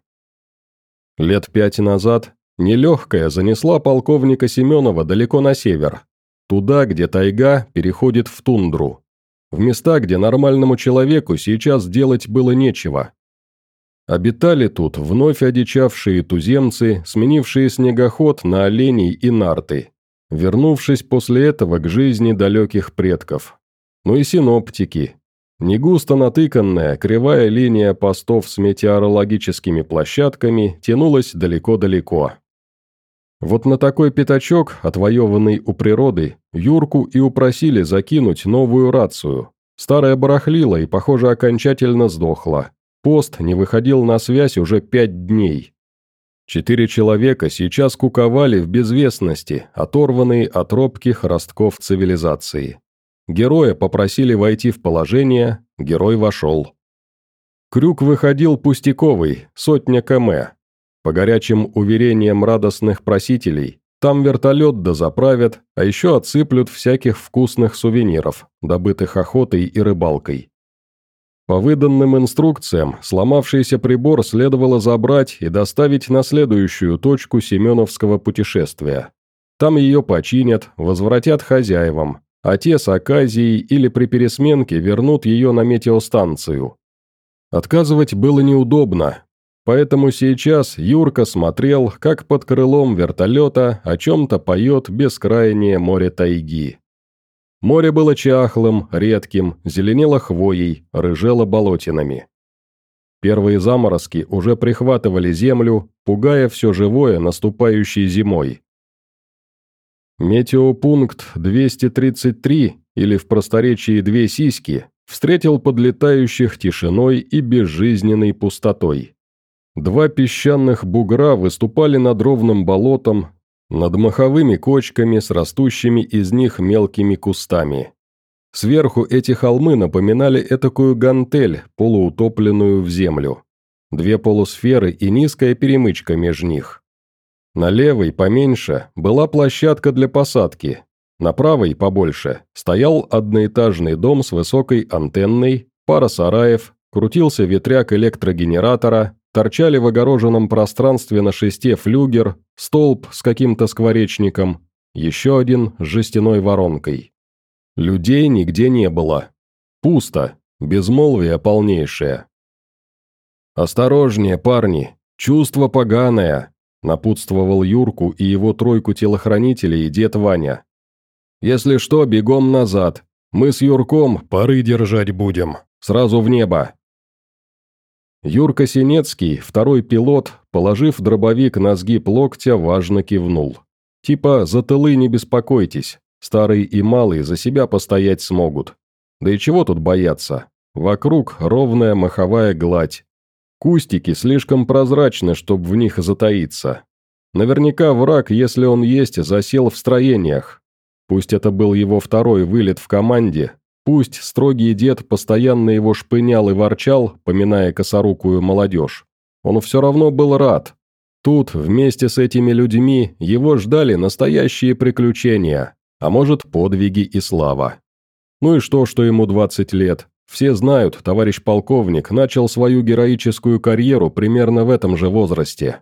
Лет пять назад нелегкая занесла полковника Семенова далеко на север, туда, где тайга переходит в тундру, в места, где нормальному человеку сейчас делать было нечего. Обитали тут вновь одичавшие туземцы, сменившие снегоход на оленей и нарты, вернувшись после этого к жизни далеких предков. Ну и синоптики. Негусто натыканная кривая линия постов с метеорологическими площадками тянулась далеко-далеко. Вот на такой пятачок, отвоеванный у природы, Юрку и упросили закинуть новую рацию. Старая барахлила и, похоже, окончательно сдохла. Пост не выходил на связь уже пять дней. Четыре человека сейчас куковали в безвестности, оторванные от робких ростков цивилизации. Героя попросили войти в положение, герой вошел. Крюк выходил пустяковый, сотня км. По горячим уверениям радостных просителей, там вертолет дозаправят, а еще отсыплют всяких вкусных сувениров, добытых охотой и рыбалкой. По выданным инструкциям, сломавшийся прибор следовало забрать и доставить на следующую точку семеновского путешествия. Там ее починят, возвратят хозяевам, а те с оказией или при пересменке вернут ее на метеостанцию. Отказывать было неудобно. Поэтому сейчас Юрка смотрел, как под крылом вертолета о чем-то поет бескрайнее море тайги. Море было чахлым, редким, зеленело хвоей, рыжело болотинами. Первые заморозки уже прихватывали землю, пугая все живое наступающей зимой. Метеопункт двести тридцать три, или в просторечии «две сиськи», встретил подлетающих тишиной и безжизненной пустотой. Два песчаных бугра выступали над ровным болотом, над маховыми кочками с растущими из них мелкими кустами. Сверху эти холмы напоминали этакую гантель, полуутопленную в землю. Две полусферы и низкая перемычка меж них. На левой, поменьше, была площадка для посадки. На правой, побольше, стоял одноэтажный дом с высокой антенной, пара сараев, Крутился ветряк электрогенератора, торчали в огороженном пространстве на шесте флюгер, столб с каким-то скворечником, еще один с жестяной воронкой. Людей нигде не было. Пусто, безмолвие полнейшее. «Осторожнее, парни, чувство поганое», – напутствовал Юрку и его тройку телохранителей дед Ваня. «Если что, бегом назад. Мы с Юрком пары держать будем. Сразу в небо». Юрка Синецкий, второй пилот, положив дробовик на сгиб локтя, важно кивнул. Типа «за тылы не беспокойтесь, старый и малый за себя постоять смогут». Да и чего тут бояться? Вокруг ровная маховая гладь. Кустики слишком прозрачны, чтобы в них затаиться. Наверняка враг, если он есть, засел в строениях. Пусть это был его второй вылет в команде, пусть строгий дед постоянно его шпынял и ворчал, поминая косорукую молодежь. Он все равно был рад. Тут, вместе с этими людьми, его ждали настоящие приключения, а может, подвиги и слава. Ну и что, что ему двадцать лет? Все знают, товарищ полковник начал свою героическую карьеру примерно в этом же возрасте.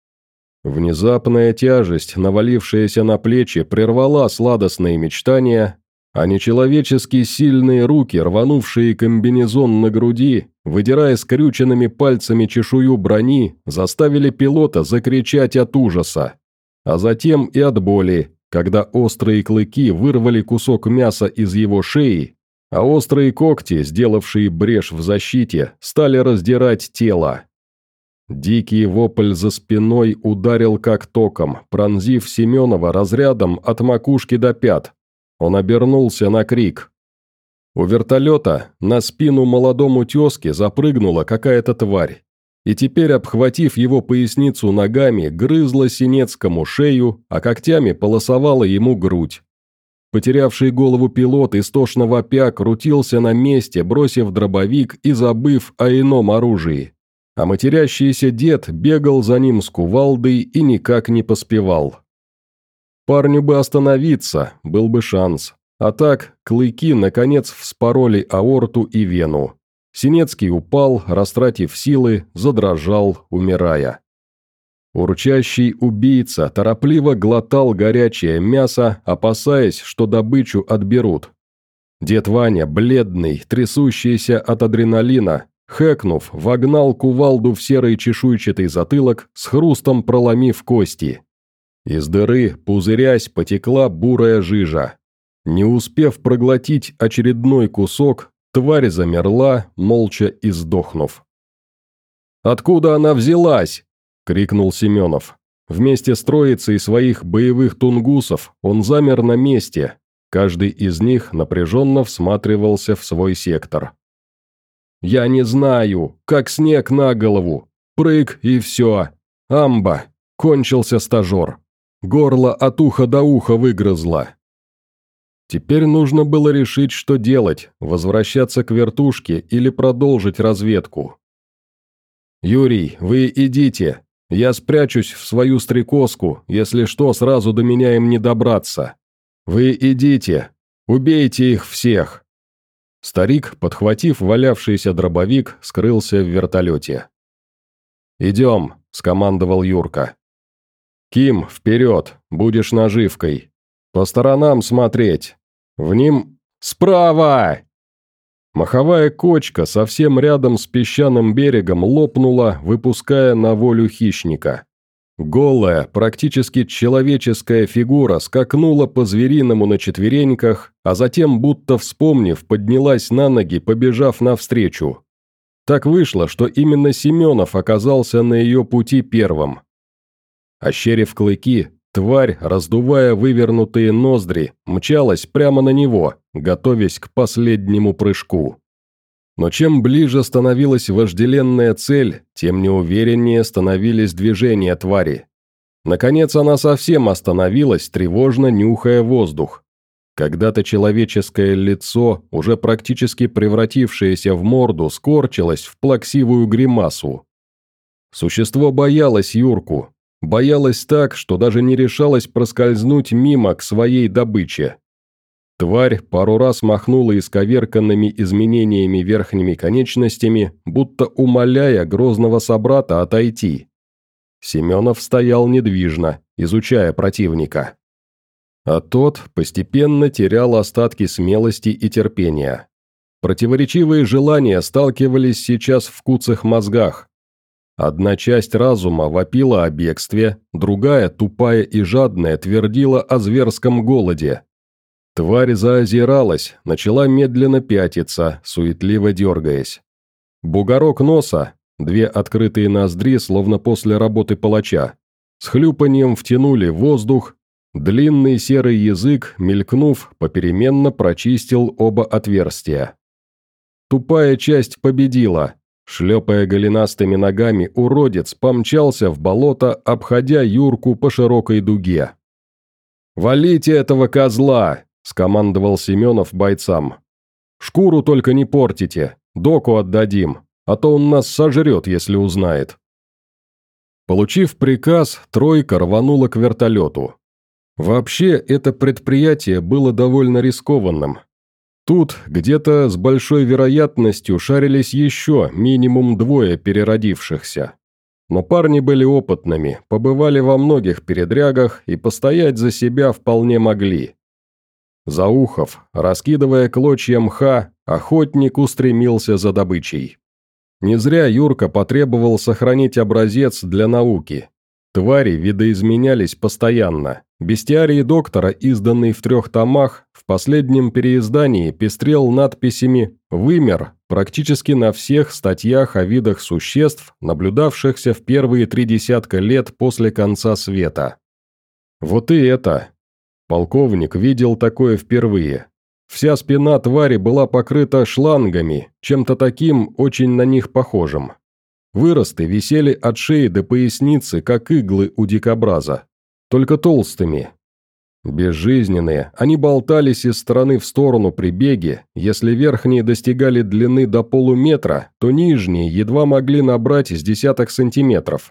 Внезапная тяжесть, навалившаяся на плечи, прервала сладостные мечтания, а нечеловечески сильные руки, рванувшие комбинезон на груди, выдирая скрюченными пальцами чешую брони, заставили пилота закричать от ужаса, а затем и от боли, когда острые клыки вырвали кусок мяса из его шеи, а острые когти, сделавшие брешь в защите, стали раздирать тело. Дикий вопль за спиной ударил как током, пронзив Семенова разрядом от макушки до пят. Он обернулся на крик. У вертолета на спину молодому тезке запрыгнула какая-то тварь, и теперь, обхватив его поясницу ногами, грызла Синецкому шею, а когтями полосовала ему грудь. Потерявший голову пилот, истошно вопя, крутился на месте, бросив дробовик и забыв о ином оружии. А матерящийся дед бегал за ним с кувалдой и никак не поспевал. Парню бы остановиться, был бы шанс. А так, клыки, наконец, вспороли аорту и вену. Синецкий упал, растратив силы, задрожал, умирая. Урчащий убийца торопливо глотал горячее мясо, опасаясь, что добычу отберут. Дед Ваня, бледный, трясущийся от адреналина, хэкнув, вогнал кувалду в серый чешуйчатый затылок, с хрустом проломив кости. Из дыры, пузырясь, потекла бурая жижа. Не успев проглотить очередной кусок, тварь замерла, молча и сдохнув. «Откуда она взялась?» – крикнул Семенов. Вместе с троицей своих боевых тунгусов он замер на месте. Каждый из них напряженно всматривался в свой сектор. «Я не знаю, как снег на голову. Прыг и все. Амба. Кончился стажер. Горло от уха до уха выгрызло». Теперь нужно было решить, что делать, возвращаться к вертушке или продолжить разведку. «Юрий, вы идите. Я спрячусь в свою стрекозку, если что, сразу до меня им не добраться. Вы идите. Убейте их всех». Старик, подхватив валявшийся дробовик, скрылся в вертолете. «Идем», – скомандовал Юрка. «Ким, вперед, будешь наживкой. По сторонам смотреть. В ним... Справа!» Маховая кочка совсем рядом с песчаным берегом лопнула, выпуская на волю хищника. Голая, практически человеческая фигура скакнула по-звериному на четвереньках, а затем, будто вспомнив, поднялась на ноги, побежав навстречу. Так вышло, что именно Семенов оказался на ее пути первым. Ощерив клыки, тварь, раздувая вывернутые ноздри, мчалась прямо на него, готовясь к последнему прыжку. Но чем ближе становилась вожделенная цель, тем неувереннее становились движения твари. Наконец она совсем остановилась, тревожно нюхая воздух. Когда-то человеческое лицо, уже практически превратившееся в морду, скорчилось в плаксивую гримасу. Существо боялось Юрку. Боялась так, что даже не решалась проскользнуть мимо к своей добыче. Тварь пару раз махнула исковерканными изменениями верхними конечностями, будто умоляя грозного собрата отойти. Семенов стоял недвижно, изучая противника. А тот постепенно терял остатки смелости и терпения. Противоречивые желания сталкивались сейчас в куцых мозгах. Одна часть разума вопила о бегстве, другая, тупая и жадная, твердила о зверском голоде. Тварь заозиралась, начала медленно пятиться, суетливо дергаясь. Бугорок носа, две открытые ноздри, словно после работы палача, с хлюпаньем втянули воздух, длинный серый язык, мелькнув, попеременно прочистил оба отверстия. Тупая часть победила. Шлепая голенастыми ногами, уродец помчался в болото, обходя Юрку по широкой дуге. «Валите этого козла!» – скомандовал Семенов бойцам. «Шкуру только не портите, доку отдадим, а то он нас сожрет, если узнает». Получив приказ, тройка рванула к вертолету. Вообще, это предприятие было довольно рискованным. Тут где-то с большой вероятностью шарились еще минимум двое переродившихся. Но парни были опытными, побывали во многих передрягах и постоять за себя вполне могли. Заухов, раскидывая клочья мха, охотник устремился за добычей. Не зря Юрка потребовал сохранить образец для науки. Твари видоизменялись постоянно. Бестиарий доктора, изданный в трех томах, в последнем переиздании пестрел надписями «Вымер» практически на всех статьях о видах существ, наблюдавшихся в первые три десятка лет после конца света. Вот и это. Полковник видел такое впервые. Вся спина твари была покрыта шлангами, чем-то таким очень на них похожим. Выросты висели от шеи до поясницы, как иглы у дикобраза, только толстыми. Безжизненные, они болтались из стороны в сторону при беге, если верхние достигали длины до полуметра, то нижние едва могли набрать с десяток сантиметров.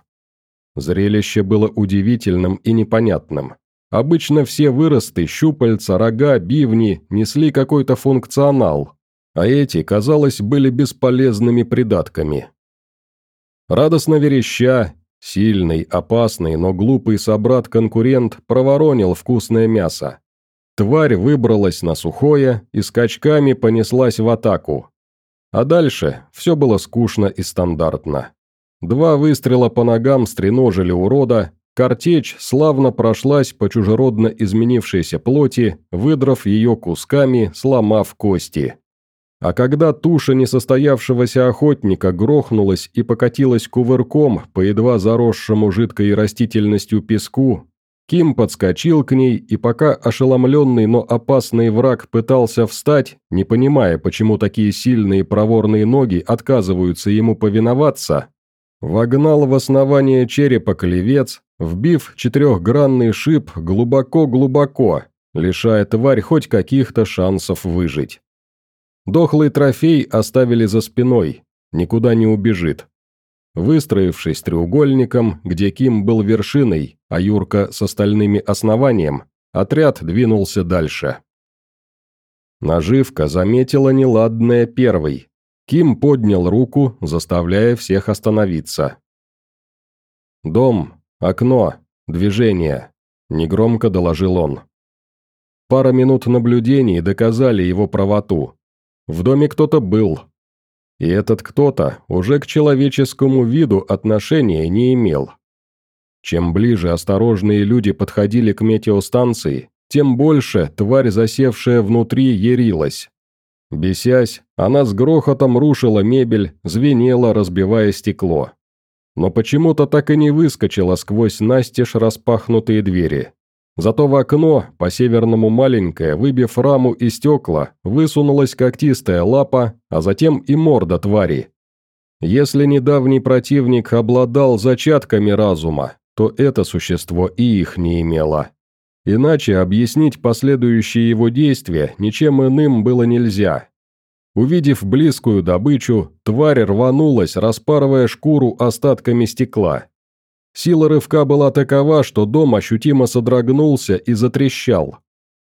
Зрелище было удивительным и непонятным. Обычно все выросты, щупальца, рога, бивни несли какой-то функционал, а эти, казалось, были бесполезными придатками. Радостно вереща, сильный, опасный, но глупый собрат-конкурент проворонил вкусное мясо. Тварь выбралась на сухое и скачками понеслась в атаку. А дальше все было скучно и стандартно. Два выстрела по ногам стреножили урода, картечь славно прошлась по чужеродно изменившейся плоти, выдрав ее кусками, сломав кости. А когда туша несостоявшегося охотника грохнулась и покатилась кувырком по едва заросшему жидкой растительностью песку, Ким подскочил к ней, и пока ошеломленный, но опасный враг пытался встать, не понимая, почему такие сильные проворные ноги отказываются ему повиноваться, вогнал в основание черепа клевец, вбив четырехгранный шип глубоко-глубоко, лишая тварь хоть каких-то шансов выжить. Дохлый трофей оставили за спиной, никуда не убежит. Выстроившись треугольником, где Ким был вершиной, а Юрка с остальными основанием, отряд двинулся дальше. Наживка заметила неладное первой. Ким поднял руку, заставляя всех остановиться. «Дом, окно, движение», – негромко доложил он. Пара минут наблюдений доказали его правоту. В доме кто-то был. И этот кто-то уже к человеческому виду отношения не имел. Чем ближе осторожные люди подходили к метеостанции, тем больше тварь, засевшая внутри, ярилась. Бесясь, она с грохотом рушила мебель, звенела, разбивая стекло. Но почему-то так и не выскочила сквозь настежь распахнутые двери. Зато в окно, по-северному маленькое, выбив раму и стекла, высунулась когтистая лапа, а затем и морда твари. Если недавний противник обладал зачатками разума, то это существо и их не имело. Иначе объяснить последующие его действия ничем иным было нельзя. Увидев близкую добычу, тварь рванулась, распарывая шкуру остатками стекла. Сила рывка была такова, что дом ощутимо содрогнулся и затрещал.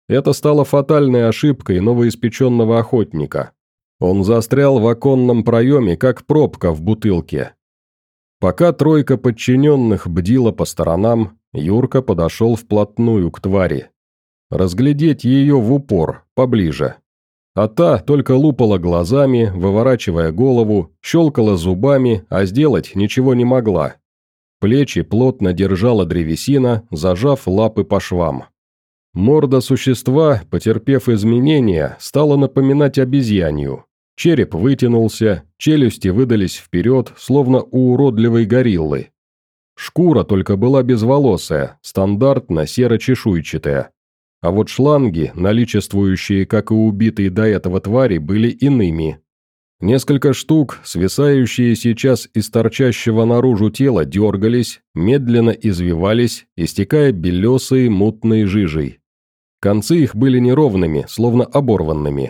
Это стало фатальной ошибкой новоиспеченного охотника. Он застрял в оконном проеме, как пробка в бутылке. Пока тройка подчиненных бдила по сторонам, Юрка подошел вплотную к твари. Разглядеть ее в упор, поближе. А та только лупала глазами, выворачивая голову, щелкала зубами, а сделать ничего не могла. Плечи плотно держала древесина, зажав лапы по швам. Морда существа, потерпев изменения, стала напоминать обезьянью. Череп вытянулся, челюсти выдались вперед, словно у уродливой гориллы. Шкура только была безволосая, стандартно серо-чешуйчатая. А вот шланги, наличествующие, как и убитые до этого твари, были иными. Несколько штук, свисающие сейчас из торчащего наружу тела, дергались, медленно извивались, истекая белесой мутной жижей. Концы их были неровными, словно оборванными.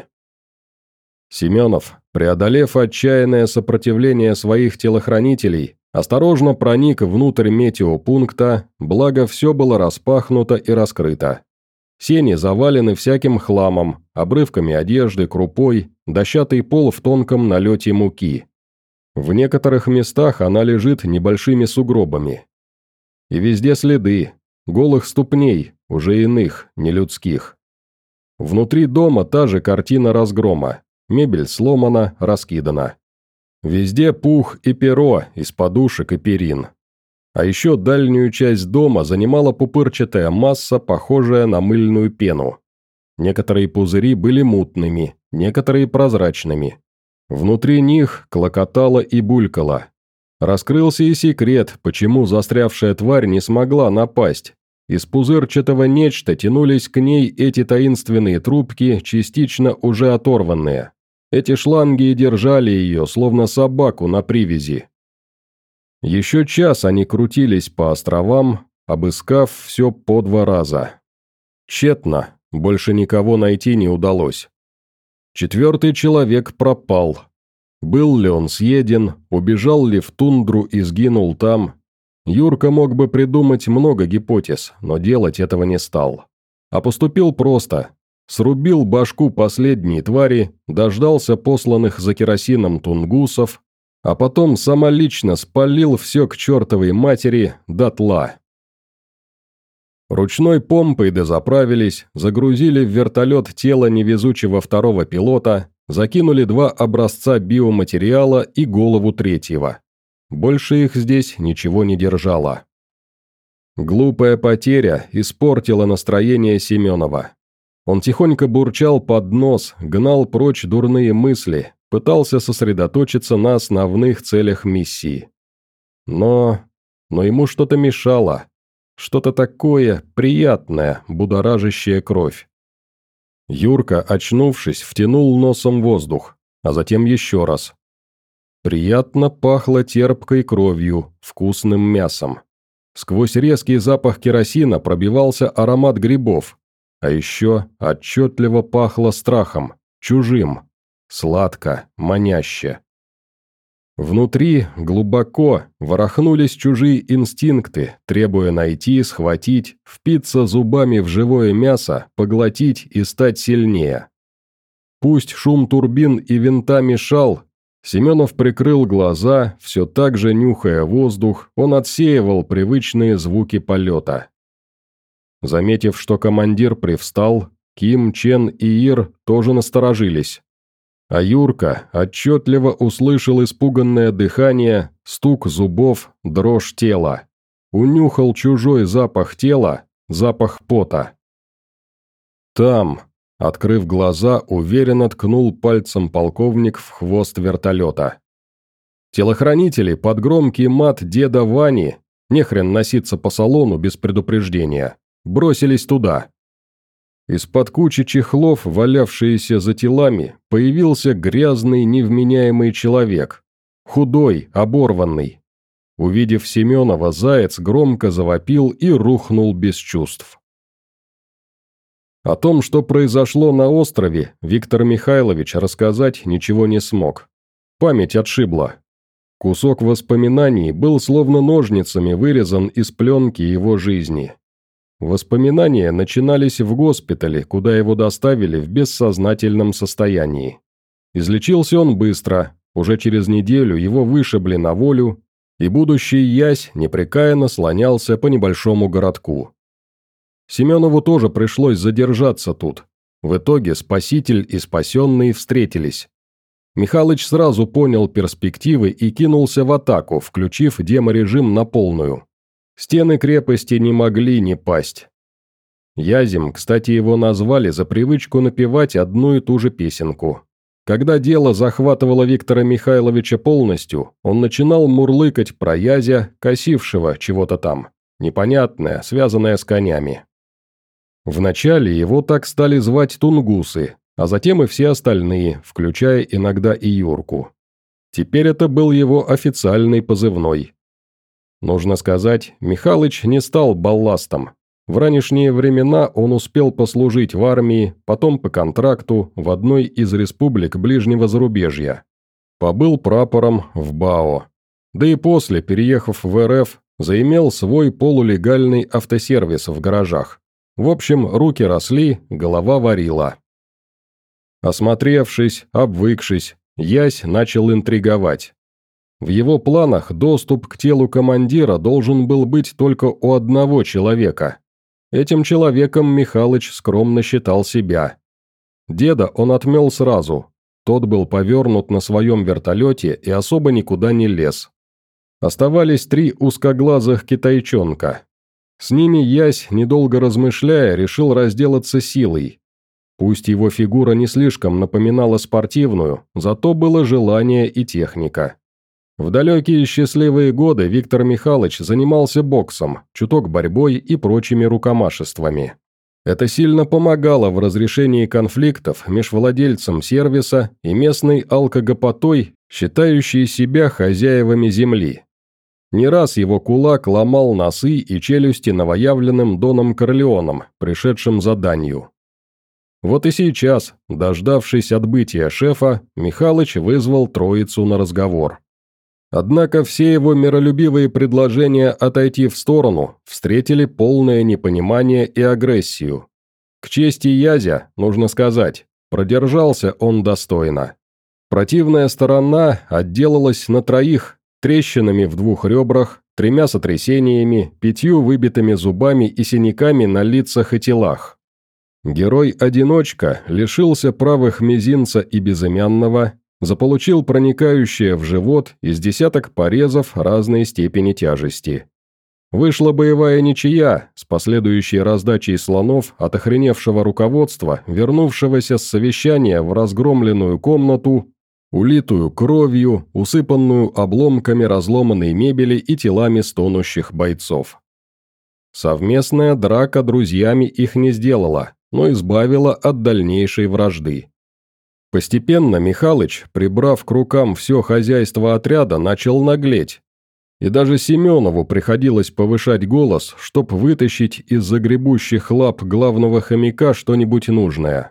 Семенов, преодолев отчаянное сопротивление своих телохранителей, осторожно проник внутрь метеопункта, благо все было распахнуто и раскрыто. Сени завалены всяким хламом, обрывками одежды, крупой, дощатый пол в тонком налете муки. В некоторых местах она лежит небольшими сугробами. И везде следы, голых ступней, уже иных, нелюдских. Внутри дома та же картина разгрома, мебель сломана, раскидана. Везде пух и перо из подушек и перин. А еще дальнюю часть дома занимала пупырчатая масса, похожая на мыльную пену. Некоторые пузыри были мутными, некоторые прозрачными. Внутри них клокотало и булькало. Раскрылся и секрет, почему застрявшая тварь не смогла напасть. Из пузырчатого нечто тянулись к ней эти таинственные трубки, частично уже оторванные. Эти шланги и держали ее, словно собаку на привязи. Еще час они крутились по островам, обыскав все по два раза. Тщетно, больше никого найти не удалось. Четвертый человек пропал. Был ли он съеден, убежал ли в тундру и сгинул там? Юрка мог бы придумать много гипотез, но делать этого не стал. А поступил просто. Срубил башку последней твари, дождался посланных за керосином тунгусов, а потом самолично спалил все к чертовой матери дотла. Ручной помпой дозаправились, загрузили в вертолет тело невезучего второго пилота, закинули два образца биоматериала и голову третьего. Больше их здесь ничего не держало. Глупая потеря испортила настроение Семенова. Он тихонько бурчал под нос, гнал прочь дурные мысли, пытался сосредоточиться на основных целях миссии. Но... но ему что-то мешало. Что-то такое приятное, будоражащее кровь. Юрка, очнувшись, втянул носом воздух, а затем еще раз. Приятно пахло терпкой кровью, вкусным мясом. Сквозь резкий запах керосина пробивался аромат грибов, а еще отчетливо пахло страхом, чужим, сладко, маняще. Внутри, глубоко, ворохнулись чужие инстинкты, требуя найти, схватить, впиться зубами в живое мясо, поглотить и стать сильнее. Пусть шум турбин и винта мешал, Семенов прикрыл глаза, все так же нюхая воздух, он отсеивал привычные звуки полета. Заметив, что командир привстал, Ким, Чен и Ир тоже насторожились. А Юрка отчетливо услышал испуганное дыхание, стук зубов, дрожь тела. Унюхал чужой запах тела, запах пота. «Там», — открыв глаза, уверенно ткнул пальцем полковник в хвост вертолета. Телохранители под громкий мат деда Вани, нехрен носиться по салону без предупреждения, бросились туда. Из-под кучи чехлов, валявшиеся за телами, появился грязный, невменяемый человек. Худой, оборванный. Увидев Семенова, заяц громко завопил и рухнул без чувств. О том, что произошло на острове, Виктор Михайлович рассказать ничего не смог. Память отшибла. Кусок воспоминаний был словно ножницами вырезан из пленки его жизни. Воспоминания начинались в госпитале, куда его доставили в бессознательном состоянии. Излечился он быстро, уже через неделю его вышибли на волю, и будущий Ясь непрекаянно слонялся по небольшому городку. Семенову тоже пришлось задержаться тут. В итоге спаситель и спасенный встретились. Михалыч сразу понял перспективы и кинулся в атаку, включив деморежим на полную. Стены крепости не могли не пасть. Язем, кстати, его назвали за привычку напевать одну и ту же песенку. Когда дело захватывало Виктора Михайловича полностью, он начинал мурлыкать про Язя, косившего чего-то там, непонятное, связанное с конями. Вначале его так стали звать тунгусы, а затем и все остальные, включая иногда и Юрку. Теперь это был его официальный позывной. Нужно сказать, Михалыч не стал балластом. В ранешние времена он успел послужить в армии, потом по контракту в одной из республик ближнего зарубежья. Побыл прапором в БАО. Да и после, переехав в РФ, заимел свой полулегальный автосервис в гаражах. В общем, руки росли, голова варила. Осмотревшись, обвыкшись, Ясь начал интриговать. В его планах доступ к телу командира должен был быть только у одного человека. Этим человеком Михалыч скромно считал себя. Деда он отмел сразу. Тот был повернут на своем вертолете и особо никуда не лез. Оставались три узкоглазых китайчонка. С ними Ясь, недолго размышляя, решил разделаться силой. Пусть его фигура не слишком напоминала спортивную, зато было желание и техника. В далекие счастливые годы Виктор Михайлович занимался боксом, чуток борьбой и прочими рукомашествами. Это сильно помогало в разрешении конфликтов между владельцем сервиса и местной алкогопотой, считающей себя хозяевами земли. Не раз его кулак ломал носы и челюсти новоявленным Доном Корлеоном, пришедшим за данью. Вот и сейчас, дождавшись отбытия шефа, Михалыч вызвал троицу на разговор. Однако все его миролюбивые предложения отойти в сторону встретили полное непонимание и агрессию. К чести Язя, нужно сказать, продержался он достойно. Противная сторона отделалась на троих, трещинами в двух ребрах, тремя сотрясениями, пятью выбитыми зубами и синяками на лицах и телах. Герой-одиночка лишился правых мизинца и безымянного, заполучил проникающее в живот из десяток порезов разной степени тяжести. Вышла боевая ничья с последующей раздачей слонов от охреневшего руководства, вернувшегося с совещания в разгромленную комнату, улитую кровью, усыпанную обломками разломанной мебели и телами стонущих бойцов. Совместная драка друзьями их не сделала, но избавила от дальнейшей вражды. Постепенно Михалыч, прибрав к рукам все хозяйство отряда, начал наглеть. И даже Семенову приходилось повышать голос, чтоб вытащить из загребущих лап главного хомяка что-нибудь нужное.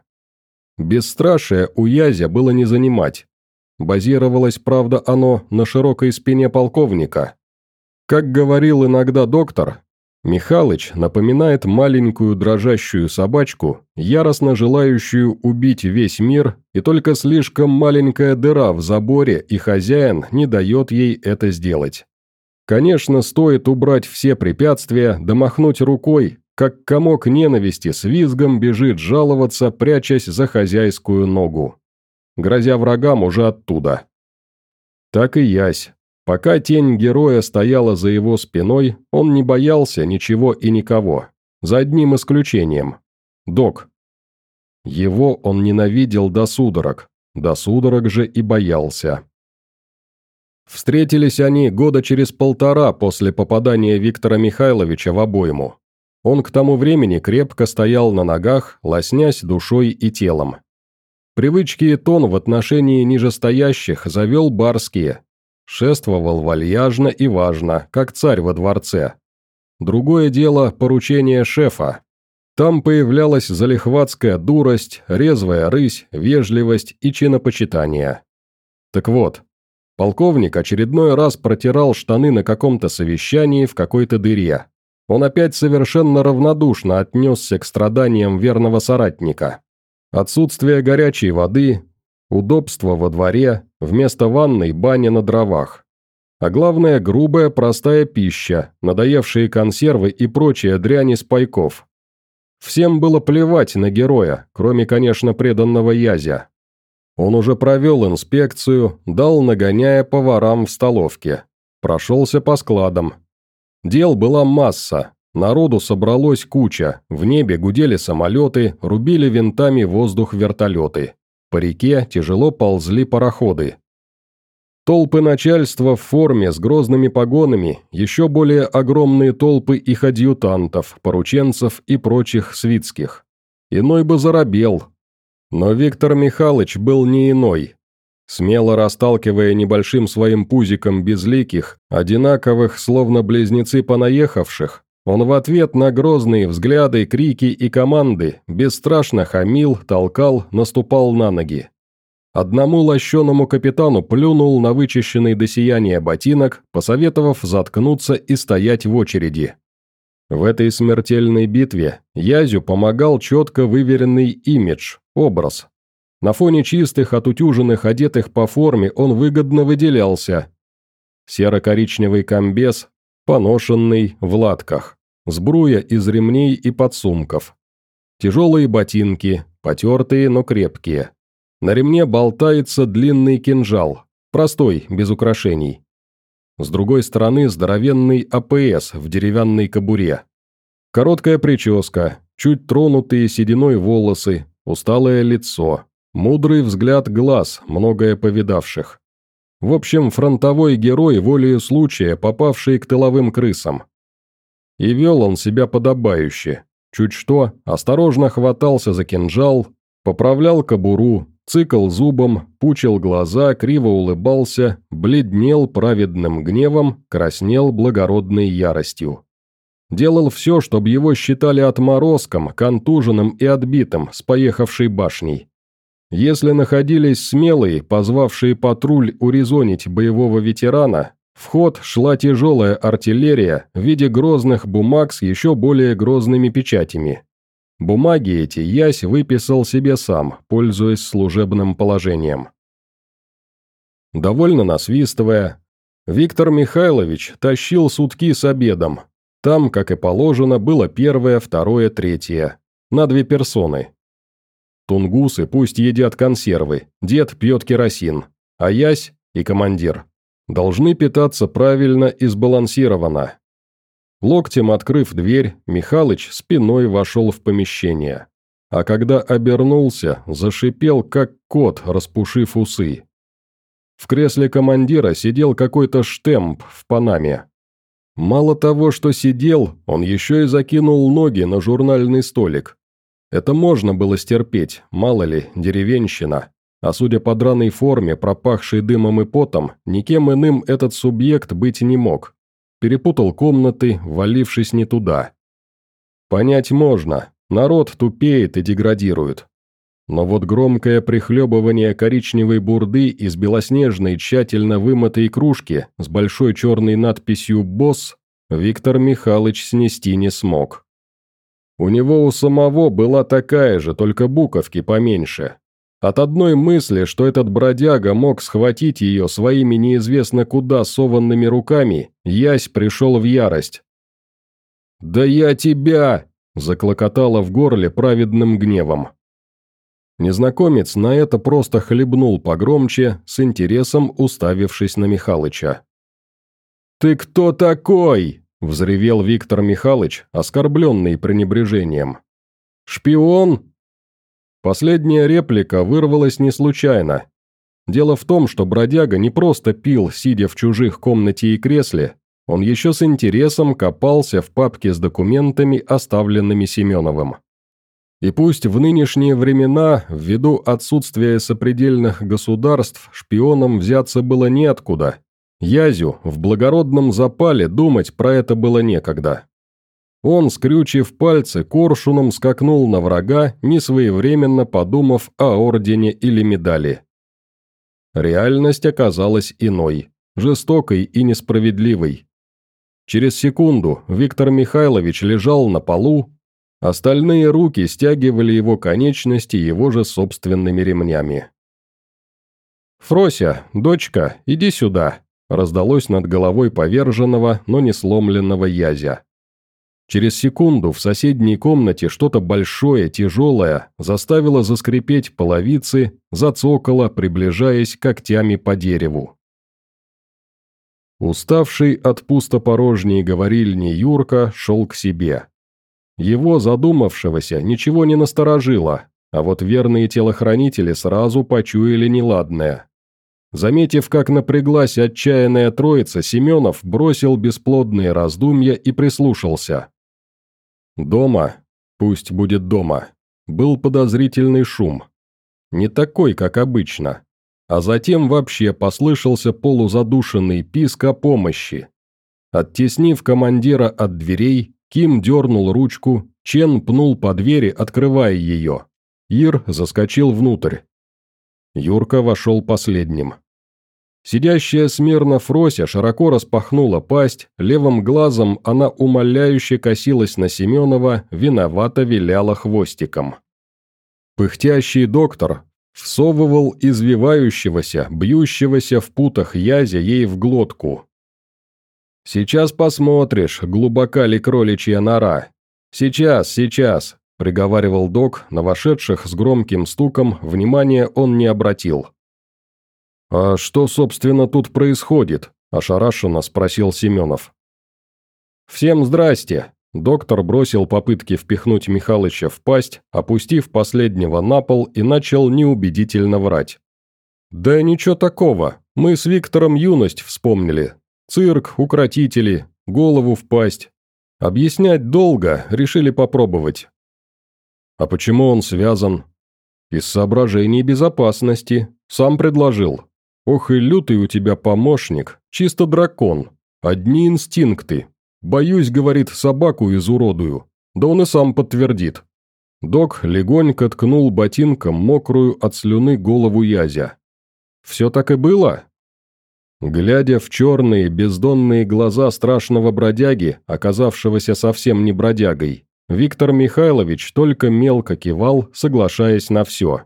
Бесстрашие у Язя было не занимать. Базировалось, правда, оно на широкой спине полковника. Как говорил иногда доктор, Михалыч напоминает маленькую дрожащую собачку, яростно желающую убить весь мир, и только слишком маленькая дыра в заборе, и хозяин не дает ей это сделать. Конечно, стоит убрать все препятствия, да махнуть рукой, как комок ненависти с визгом бежит жаловаться, прячась за хозяйскую ногу, грозя врагам уже оттуда. Так и Ясь. Пока тень героя стояла за его спиной, он не боялся ничего и никого, за одним исключением – Док. Его он ненавидел до судорог, до судорог же и боялся. Встретились они года через полтора после попадания Виктора Михайловича в обойму. Он к тому времени крепко стоял на ногах, лоснясь душой и телом. Привычки и тон в отношении нижестоящих завел барские. Шествовал вальяжно и важно, как царь во дворце. Другое дело – поручение шефа. Там появлялась залихватская дурость, резвая рысь, вежливость и чинопочитание. Так вот, полковник очередной раз протирал штаны на каком-то совещании в какой-то дыре. Он опять совершенно равнодушно отнесся к страданиям верного соратника. Отсутствие горячей воды, удобство во дворе, вместо ванной баня на дровах. А главное, грубая простая пища, надоевшие консервы и прочая дрянь из пайков. Всем было плевать на героя, кроме, конечно, преданного Язя. Он уже провел инспекцию, дал нагоняя поварам в столовке. Прошелся по складам. Дел была масса, народу собралось куча, в небе гудели самолеты, рубили винтами воздух вертолеты. По реке тяжело ползли пароходы. Толпы начальства в форме с грозными погонами, еще более огромные толпы их адъютантов, порученцев и прочих свитских. Иной бы заробел. Но Виктор Михайлович был не иной. Смело расталкивая небольшим своим пузиком безликих, одинаковых, словно близнецы понаехавших, он в ответ на грозные взгляды, крики и команды бесстрашно хамил, толкал, наступал на ноги. Одному лощеному капитану плюнул на вычищенный до сияния ботинок, посоветовав заткнуться и стоять в очереди. В этой смертельной битве Язю помогал четко выверенный имидж, образ. На фоне чистых, отутюженных, одетых по форме он выгодно выделялся. Серо-коричневый комбез, поношенный, в латках, сбруя из ремней и подсумков. Тяжелые ботинки, потертые, но крепкие. На ремне болтается длинный кинжал, простой, без украшений. С другой стороны здоровенный АПС в деревянной кобуре. Короткая прическа, чуть тронутые сединой волосы, усталое лицо. Мудрый взгляд глаз, многое повидавших. В общем, фронтовой герой волею случая, попавший к тыловым крысам. И вел он себя подобающе. Чуть что, осторожно хватался за кинжал, поправлял кобуру, цыкал зубом, пучил глаза, криво улыбался, бледнел праведным гневом, краснел благородной яростью. Делал все, чтобы его считали отморозком, контуженным и отбитым, с поехавшей башней. Если находились смелые, позвавшие патруль урезонить боевого ветерана, в ход шла тяжелая артиллерия в виде грозных бумаг с еще более грозными печатями. Бумаги эти Ясь выписал себе сам, пользуясь служебным положением. Довольно насвистывая, Виктор Михайлович тащил сутки с обедом. Там, как и положено, было первое, второе, третье. На две персоны. Тунгусы пусть едят консервы, дед пьет керосин, а Ясь и командир должны питаться правильно и сбалансированно. Локтем открыв дверь, Михалыч спиной вошел в помещение. А когда обернулся, зашипел, как кот, распушив усы. В кресле командира сидел какой-то штемп в панаме. Мало того, что сидел, он еще и закинул ноги на журнальный столик. Это можно было стерпеть, мало ли, деревенщина. А судя по драной форме, пропахшей дымом и потом, никем иным этот субъект быть не мог. Перепутал комнаты, валившись не туда. Понять можно, народ тупеет и деградирует. Но вот громкое прихлебывание коричневой бурды из белоснежной тщательно вымытой кружки с большой черной надписью «Босс» Виктор Михайлович снести не смог. У него у самого была такая же, только буковки поменьше. От одной мысли, что этот бродяга мог схватить ее своими неизвестно куда сованными руками, Ясь пришел в ярость. «Да я тебя!» – заклокотало в горле праведным гневом. Незнакомец на это просто хлебнул погромче, с интересом уставившись на Михалыча. «Ты кто такой?» – взревел Виктор Михайлович, оскорбленный пренебрежением. «Шпион?» Последняя реплика вырвалась не случайно. Дело в том, что бродяга не просто пил, сидя в чужих комнате и кресле, он еще с интересом копался в папке с документами, оставленными Семеновым. И пусть в нынешние времена, ввиду отсутствия сопредельных государств, шпионам взяться было неоткуда, Язю в благородном запале думать про это было некогда. Он, скрючив пальцы, коршуном скакнул на врага, несвоевременно подумав о ордене или медали. Реальность оказалась иной, жестокой и несправедливой. Через секунду Виктор Михайлович лежал на полу, остальные руки стягивали его конечности его же собственными ремнями. «Фрося, дочка, иди сюда», – раздалось над головой поверженного, но не сломленного Язя. Через секунду в соседней комнате что-то большое, тяжелое заставило заскрипеть половицы, зацокало, приближаясь когтями по дереву. Уставший от пустопорожней говорильни Юрка шел к себе. Его, задумавшегося, ничего не насторожило, а вот верные телохранители сразу почуяли неладное. Заметив, как напряглась отчаянная троица, Семенов бросил бесплодные раздумья и прислушался. Дома, пусть будет дома, был подозрительный шум. Не такой, как обычно. А затем вообще послышался полузадушенный писк о помощи. Оттеснив командира от дверей, Ким дернул ручку, Чен пнул по двери, открывая ее. Ир заскочил внутрь. Юрка вошел последним. Сидящая смирно Фрося широко распахнула пасть, левым глазом она умоляюще косилась на Семенова, виновато виляла хвостиком. Пыхтящий доктор всовывал извивающегося, бьющегося в путах Язя ей в глотку. «Сейчас посмотришь, глубока ли кроличья нора. Сейчас, сейчас», – приговаривал док, на вошедших с громким стуком внимания он не обратил. «А что, собственно, тут происходит?» – ошарашенно спросил Семенов. «Всем здрасте!» – доктор бросил попытки впихнуть Михалыча в пасть, опустив последнего на пол и начал неубедительно врать. «Да ничего такого, мы с Виктором юность вспомнили. Цирк, укротители, голову в пасть. Объяснять долго, решили попробовать». «А почему он связан?» «Из соображений безопасности. Сам предложил. Ох и лютый у тебя помощник, чисто дракон. Одни инстинкты. Боюсь, говорит, собаку изуродую. Да он и сам подтвердит». Док легонько ткнул ботинком мокрую от слюны голову Язя. «Все так и было?» Глядя в черные бездонные глаза страшного бродяги, оказавшегося совсем не бродягой, Виктор Михайлович только мелко кивал, соглашаясь на все.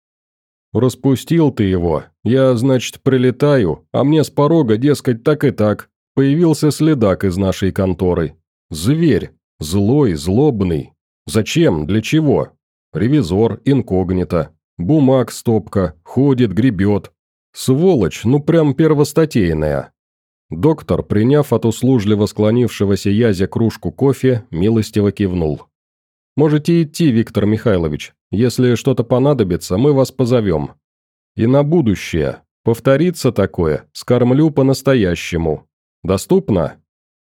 «Распустил ты его. Я, значит, прилетаю, а мне с порога, дескать, так и так. Появился следак из нашей конторы. Зверь. Злой, злобный. Зачем? Для чего? Ревизор, инкогнито. Бумаг стопка. Ходит, гребет. Сволочь, ну прям первостатейная». Доктор, приняв от услужливо склонившегося Язя кружку кофе, милостиво кивнул. «Можете идти, Виктор Михайлович. Если что-то понадобится, мы вас позовем. И на будущее. Повторится такое, скормлю по-настоящему. Доступно?»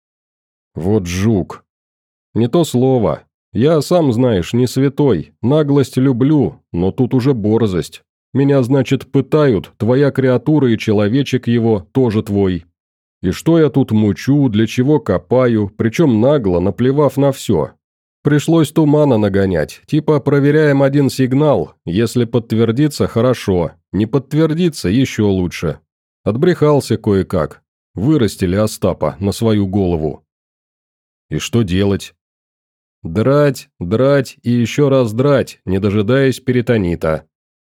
«Вот жук. Не то слово. Я, сам знаешь, не святой, наглость люблю, но тут уже борзость. Меня, значит, пытают, твоя креатура и человечек его тоже твой. И что я тут мучу, для чего копаю, причем нагло, наплевав на все. Пришлось тумана нагонять, типа проверяем один сигнал, если подтвердится – хорошо, не подтвердится – еще лучше. Отбрехался кое-как, вырастили Остапа на свою голову. И что делать? Драть, драть и еще раз драть, не дожидаясь перитонита.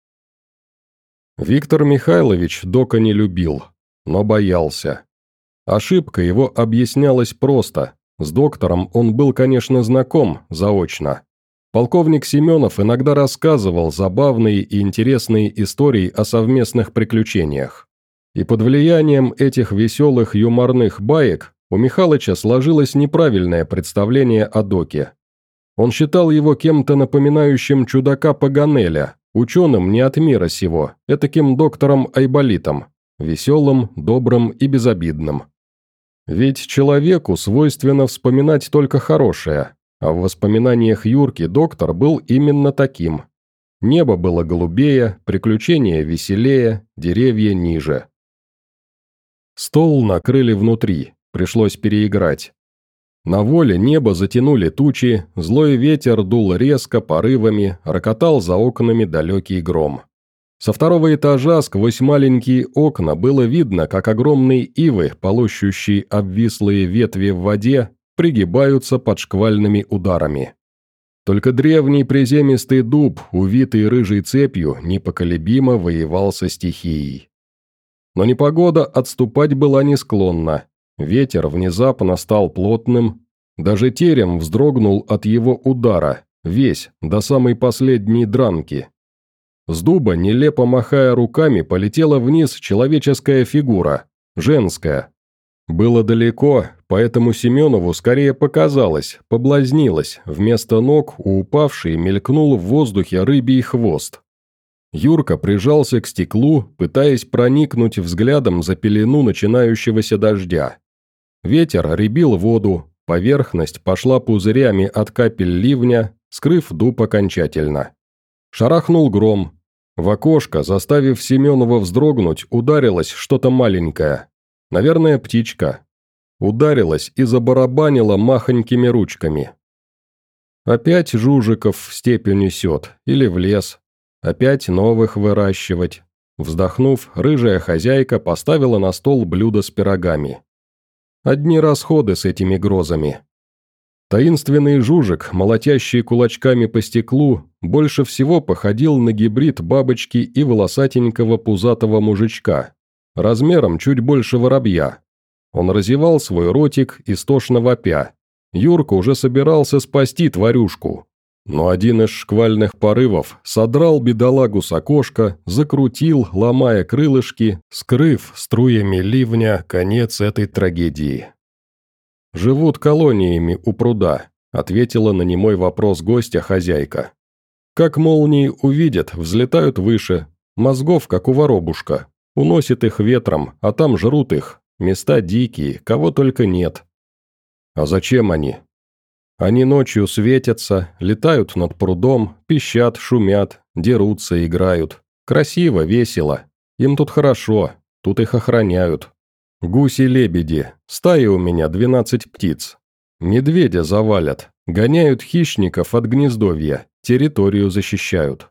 Виктор Михайлович дока не любил, но боялся. Ошибка его объяснялась просто. С доктором он был, конечно, знаком заочно. Полковник Семенов иногда рассказывал забавные и интересные истории о совместных приключениях. И под влиянием этих веселых юморных баек у Михалыча сложилось неправильное представление о доке. Он считал его кем-то напоминающим чудака Паганеля, ученым не от мира сего, этаким доктором Айболитом, веселым, добрым и безобидным. Ведь человеку свойственно вспоминать только хорошее, а в воспоминаниях Юрки доктор был именно таким. Небо было голубее, приключения веселее, деревья ниже. Стол накрыли внутри, пришлось переиграть. На воле небо затянули тучи, злой ветер дул резко, порывами, рокотал за окнами далекий гром. Со второго этажа сквозь маленькие окна было видно, как огромные ивы, полощущие обвислые ветви в воде, пригибаются под шквальными ударами. Только древний приземистый дуб, увитый рыжей цепью, непоколебимо воевал со стихией. Но непогода отступать была не склонна. Ветер внезапно стал плотным, даже терем вздрогнул от его удара, весь, до самой последней дранки. С дуба, нелепо махая руками, полетела вниз человеческая фигура, женская. Было далеко, поэтому Семенову скорее показалось, поблазнилось, вместо ног у упавшей мелькнул в воздухе рыбий хвост. Юрка прижался к стеклу, пытаясь проникнуть взглядом за пелену начинающегося дождя. Ветер рябил воду, поверхность пошла пузырями от капель ливня, скрыв дуб окончательно. Шарахнул гром. В окошко, заставив Семенова вздрогнуть, ударилось что-то маленькое. Наверное, птичка. Ударилась и забарабанила махонькими ручками. Опять жужиков в степь унесет, или в лес. Опять новых выращивать. Вздохнув, рыжая хозяйка поставила на стол блюдо с пирогами. Одни расходы с этими грозами. Таинственный жужик, молотящий кулачками по стеклу, больше всего походил на гибрид бабочки и волосатенького пузатого мужичка, размером чуть больше воробья. Он разевал свой ротик, истошно вопя. Юрка уже собирался спасти тварюшку. Но один из шквальных порывов содрал бедолагу с окошка, закрутил, ломая крылышки, скрыв струями ливня конец этой трагедии. «Живут колониями у пруда», — ответила на немой вопрос гостя хозяйка. «Как молнии увидят, взлетают выше, мозгов, как у воробушка, уносит их ветром, а там жрут их, места дикие, кого только нет». «А зачем они?» «Они ночью светятся, летают над прудом, пищат, шумят, дерутся, играют. Красиво, весело. Им тут хорошо, тут их охраняют. Гуси-лебеди, стая у меня двенадцать птиц. Медведя завалят, гоняют хищников от гнездовья, территорию защищают».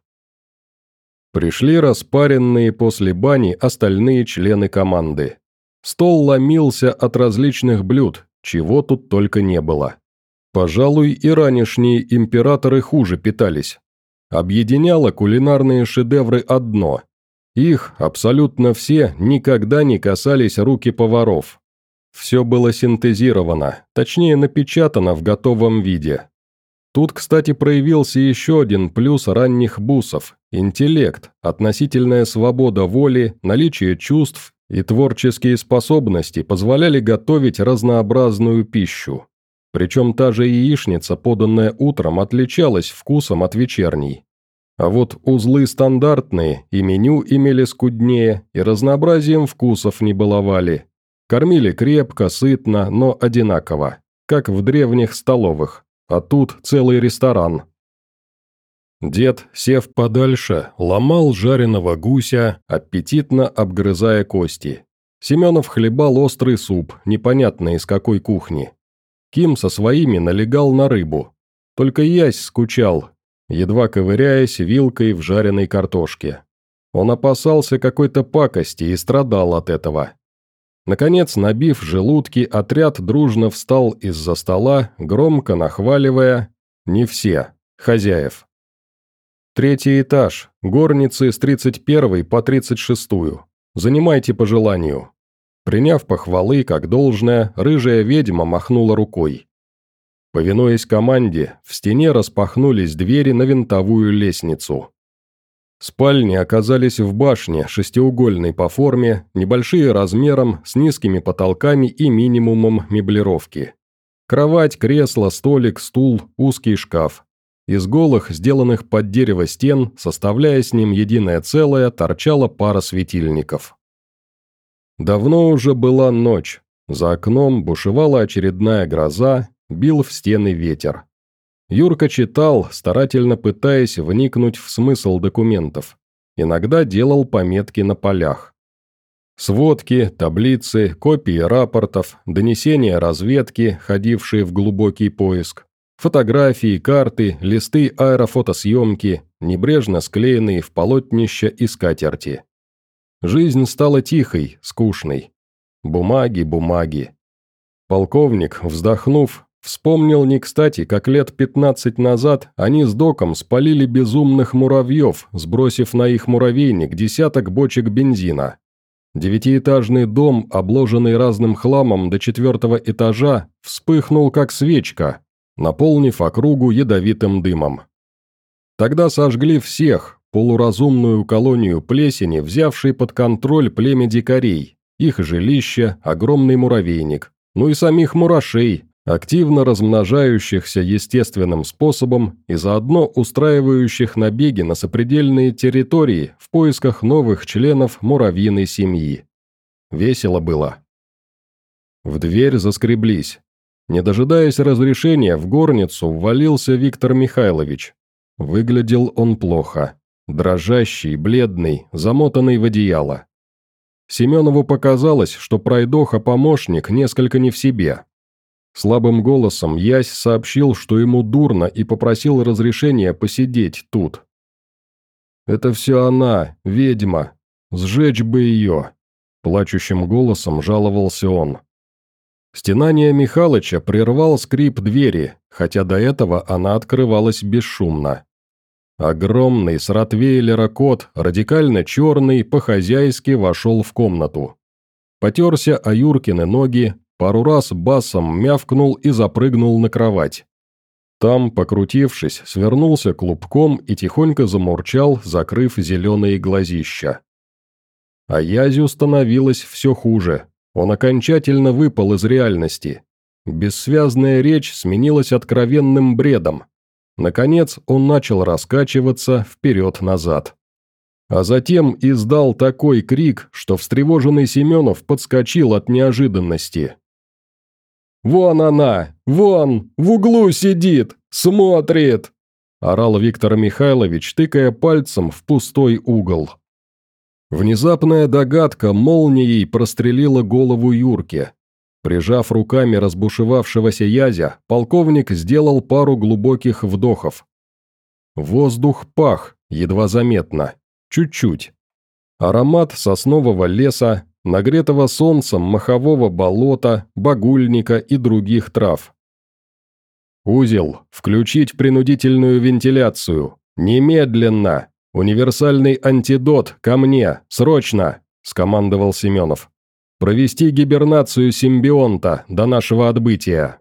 Пришли распаренные после бани остальные члены команды. Стол ломился от различных блюд, чего тут только не было. Пожалуй, и ранешние императоры хуже питались. Объединяло кулинарные шедевры одно. Их, абсолютно все, никогда не касались руки поваров. Все было синтезировано, точнее напечатано в готовом виде. Тут, кстати, проявился еще один плюс ранних бусов – интеллект, относительная свобода воли, наличие чувств и творческие способности позволяли готовить разнообразную пищу. Причем та же яичница, поданная утром, отличалась вкусом от вечерней. А вот узлы стандартные, и меню имели скуднее, и разнообразием вкусов не баловали. Кормили крепко, сытно, но одинаково, как в древних столовых, а тут целый ресторан. Дед, сев подальше, ломал жареного гуся, аппетитно обгрызая кости. Семенов хлебал острый суп, непонятно из какой кухни. Ким со своими налегал на рыбу. Только ясь скучал, едва ковыряясь вилкой в жареной картошке. Он опасался какой-то пакости и страдал от этого. Наконец, набив желудки, отряд дружно встал из-за стола, громко нахваливая «не все, хозяев». Третий этаж, горницы с тридцать первой по тридцать шестую. Занимайте по желанию. Приняв похвалы как должное, рыжая ведьма махнула рукой. Повинуясь команде, в стене распахнулись двери на винтовую лестницу. Спальни оказались в башне, шестиугольной по форме, небольшие размером, с низкими потолками и минимумом меблировки. Кровать, кресло, столик, стул, узкий шкаф. Из голых, сделанных под дерево стен, составляя с ним единое целое, торчала пара светильников. Давно уже была ночь. За окном бушевала очередная гроза, бил в стены ветер. Юрка читал, старательно пытаясь вникнуть в смысл документов. Иногда делал пометки на полях. Сводки, таблицы, копии рапортов, донесения разведки, ходившие в глубокий поиск. Фотографии, карты, листы аэрофотосъемки, небрежно склеенные в полотнища и скатерти. Жизнь стала тихой, скучной. Бумаги, бумаги. Полковник, вздохнув, вспомнил не кстати, как лет пятнадцать назад они с доком спалили безумных муравьев, сбросив на их муравейник десяток бочек бензина. Девятиэтажный дом, обложенный разным хламом до четвертого этажа, вспыхнул как свечка, наполнив округу ядовитым дымом. Тогда сожгли всех, полуразумную колонию плесени, взявшей под контроль племя дикарей, их жилище, огромный муравейник, ну и самих мурашей, активно размножающихся естественным способом и заодно устраивающих набеги на сопредельные территории в поисках новых членов муравьиной семьи. Весело было. В дверь заскреблись. Не дожидаясь разрешения, в горницу ввалился Виктор Михайлович. Выглядел он плохо. Дрожащий, бледный, замотанный в одеяло. Семенову показалось, что пройдоха-помощник несколько не в себе. Слабым голосом Ясь сообщил, что ему дурно, и попросил разрешения посидеть тут. «Это все она, ведьма. Сжечь бы ее!» Плачущим голосом жаловался он. Стенание Михалыча прервал скрип двери, хотя до этого она открывалась бесшумно. Огромный с ротвейлера кот, радикально черный, по-хозяйски вошел в комнату. Потерся о Юркины ноги, пару раз басом мявкнул и запрыгнул на кровать. Там, покрутившись, свернулся клубком и тихонько замурчал, закрыв зеленые глазища. А Язю становилось все хуже. Он окончательно выпал из реальности. Бессвязная речь сменилась откровенным бредом. Наконец он начал раскачиваться вперед-назад. А затем издал такой крик, что встревоженный Семенов подскочил от неожиданности. «Вон она! Вон! В углу сидит! Смотрит!» – орал Виктор Михайлович, тыкая пальцем в пустой угол. Внезапная догадка молнией прострелила голову Юрке. Прижав руками разбушевавшегося Язя, полковник сделал пару глубоких вдохов. Воздух пах, едва заметно, чуть-чуть. Аромат соснового леса, нагретого солнцем махового болота, багульника и других трав. «Узел, включить принудительную вентиляцию! Немедленно! Универсальный антидот, ко мне, срочно!» – скомандовал Семенов. «Провести гибернацию симбионта до нашего отбытия».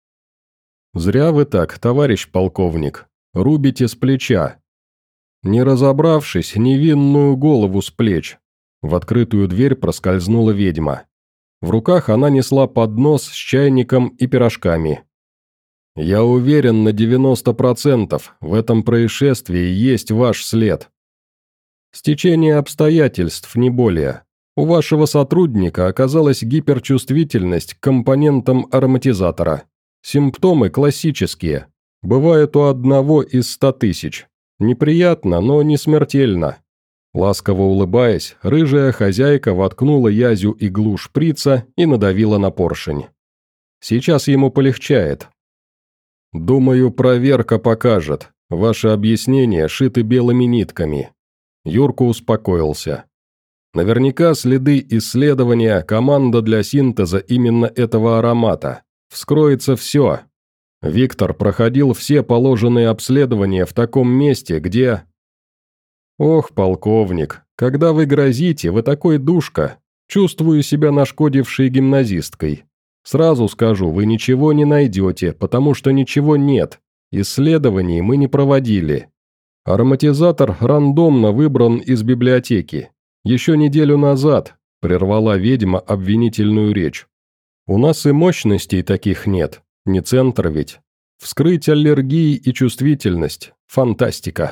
«Зря вы так, товарищ полковник, рубите с плеча». Не разобравшись, невинную голову с плеч. В открытую дверь проскользнула ведьма. В руках она несла поднос с чайником и пирожками. «Я уверен на девяносто процентов, в этом происшествии есть ваш след». «Стечение обстоятельств, не более. У вашего сотрудника оказалась гиперчувствительность к компонентам ароматизатора. Симптомы классические. Бывают у одного из ста тысяч. Неприятно, но не смертельно». Ласково улыбаясь, рыжая хозяйка воткнула Язю иглу шприца и надавила на поршень. «Сейчас ему полегчает». «Думаю, проверка покажет. Ваши объяснения шиты белыми нитками». Юрка успокоился. Наверняка следы исследования, команда для синтеза именно этого аромата. Вскроется все. Виктор проходил все положенные обследования в таком месте, где... «Ох, полковник, когда вы грозите, вы такой душка. Чувствую себя нашкодившей гимназисткой. Сразу скажу, вы ничего не найдете, потому что ничего нет. Исследований мы не проводили. Ароматизатор рандомно выбран из библиотеки. Еще неделю назад», – прервала ведьма обвинительную речь. «У нас и мощностей таких нет, не центр ведь. Вскрыть аллергии и чувствительность – фантастика».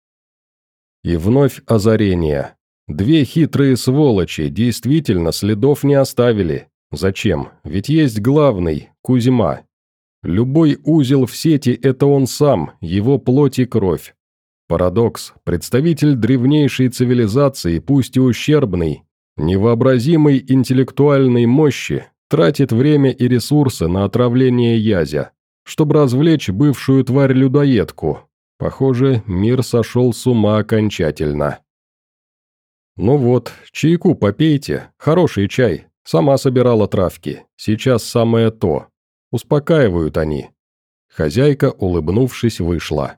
И вновь озарение. Две хитрые сволочи действительно следов не оставили. Зачем? Ведь есть главный – Кузьма. Любой узел в сети – это он сам, его плоть и кровь. Парадокс, представитель древнейшей цивилизации, пусть и ущербный, невообразимой интеллектуальной мощи, тратит время и ресурсы на отравление Язя. чтобы развлечь бывшую тварь-людоедку. Похоже, мир сошел с ума окончательно. «Ну вот, чайку попейте, хороший чай. Сама собирала травки. Сейчас самое то. Успокаивают они». Хозяйка, улыбнувшись, вышла.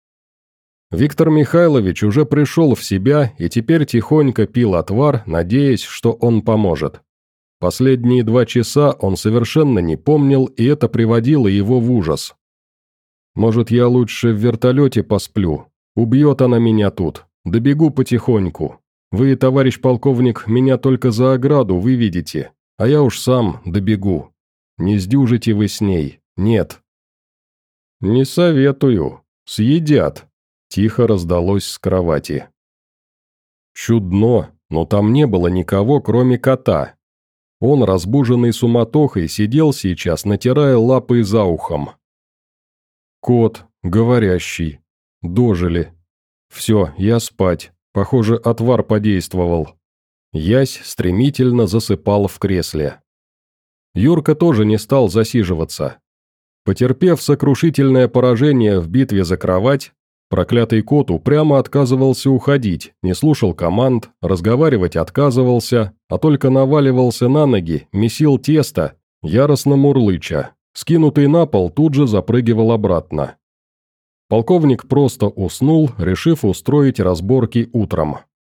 Виктор Михайлович уже пришел в себя и теперь тихонько пил отвар, надеясь, что он поможет. Последние два часа он совершенно не помнил, и это приводило его в ужас. «Может, я лучше в вертолете посплю? Убьет она меня тут. Добегу потихоньку. Вы, товарищ полковник, меня только за ограду выведете, а я уж сам добегу. Не сдюжите вы с ней, нет». «Не советую. Съедят», – тихо раздалось с кровати. Чудно, но там не было никого, кроме кота. Он, разбуженный суматохой, сидел сейчас, натирая лапы за ухом. Кот, говорящий. Дожили. Все, я спать. Похоже, отвар подействовал. Ясь стремительно засыпал в кресле. Юрка тоже не стал засиживаться. Потерпев сокрушительное поражение в битве за кровать, проклятый кот упрямо отказывался уходить, не слушал команд, разговаривать отказывался, а только наваливался на ноги, месил тесто, яростно мурлыча. Скинутый на пол тут же запрыгивал обратно. Полковник просто уснул, решив устроить разборки утром.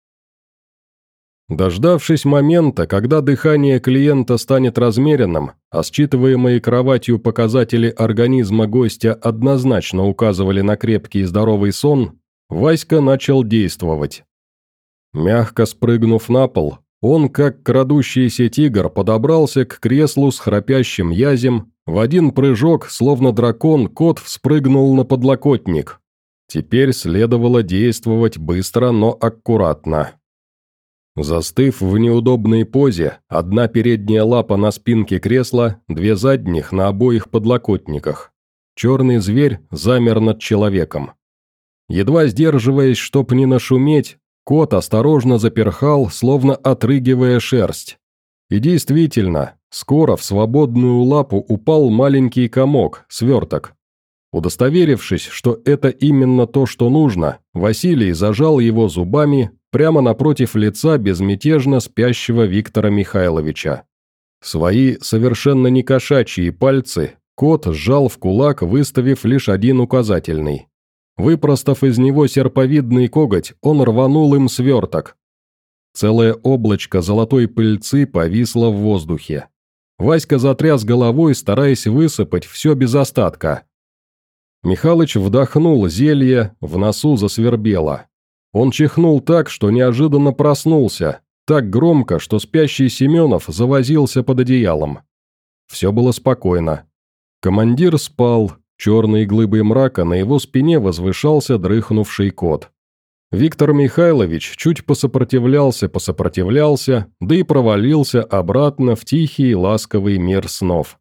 Дождавшись момента, когда дыхание клиента станет размеренным, а считываемые кроватью показатели организма гостя однозначно указывали на крепкий и здоровый сон, Васька начал действовать. Мягко спрыгнув на пол, он, как крадущийся тигр, подобрался к креслу с храпящим язем. В один прыжок, словно дракон, кот вспрыгнул на подлокотник. Теперь следовало действовать быстро, но аккуратно. Застыв в неудобной позе, одна передняя лапа на спинке кресла, две задних на обоих подлокотниках. Черный зверь замер над человеком. Едва сдерживаясь, чтоб не нашуметь, кот осторожно заперхал, словно отрыгивая шерсть. И действительно, скоро в свободную лапу упал маленький комок, сверток. Удостоверившись, что это именно то, что нужно, Василий зажал его зубами прямо напротив лица безмятежно спящего Виктора Михайловича. Свои совершенно не кошачьи пальцы кот сжал в кулак, выставив лишь один указательный. Выпростав из него серповидный коготь, он рванул им сверток. Целое облачко золотой пыльцы повисло в воздухе. Васька затряс головой, стараясь высыпать все без остатка. Михалыч вдохнул зелье, в носу засвербело. Он чихнул так, что неожиданно проснулся, так громко, что спящий Семенов завозился под одеялом. Все было спокойно. Командир спал, черной глыбой мрака на его спине возвышался дрыхнувший кот. Виктор Михайлович чуть посопротивлялся-посопротивлялся, да и провалился обратно в тихий ласковый мир снов.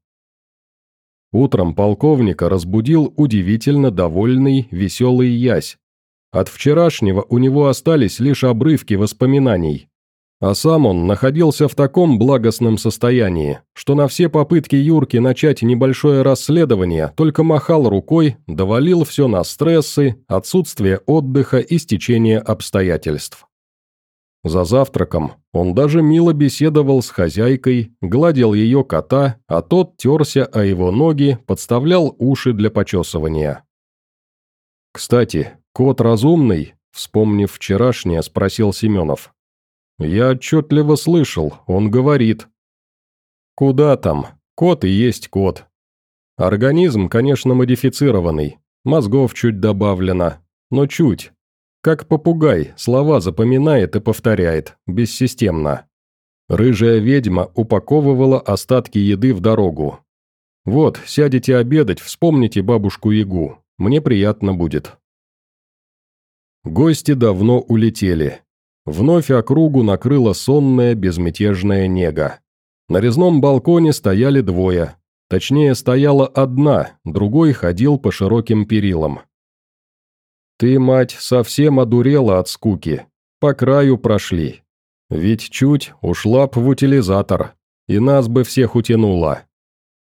Утром полковника разбудил удивительно довольный, веселый Ясь. От вчерашнего у него остались лишь обрывки воспоминаний. А сам он находился в таком благостном состоянии, что на все попытки Юрки начать небольшое расследование только махал рукой, довалил все на стрессы, отсутствие отдыха и стечение обстоятельств. За завтраком он даже мило беседовал с хозяйкой, гладил ее кота, а тот терся о его ноги, подставлял уши для почесывания. «Кстати, кот разумный?» – вспомнив вчерашнее, спросил Семенов. «Я отчетливо слышал, он говорит». «Куда там? Кот и есть кот. Организм, конечно, модифицированный, мозгов чуть добавлено, но чуть. Как попугай, слова запоминает и повторяет, бессистемно. Рыжая ведьма упаковывала остатки еды в дорогу. Вот, сядете обедать, вспомните бабушку-ягу, мне приятно будет». Гости давно улетели. Вновь округу накрыла сонная безмятежная нега. На резном балконе стояли двое. Точнее, стояла одна, другой ходил по широким перилам. «Ты, мать, совсем одурела от скуки. По краю прошли. Ведь чуть ушла б в утилизатор, и нас бы всех утянула.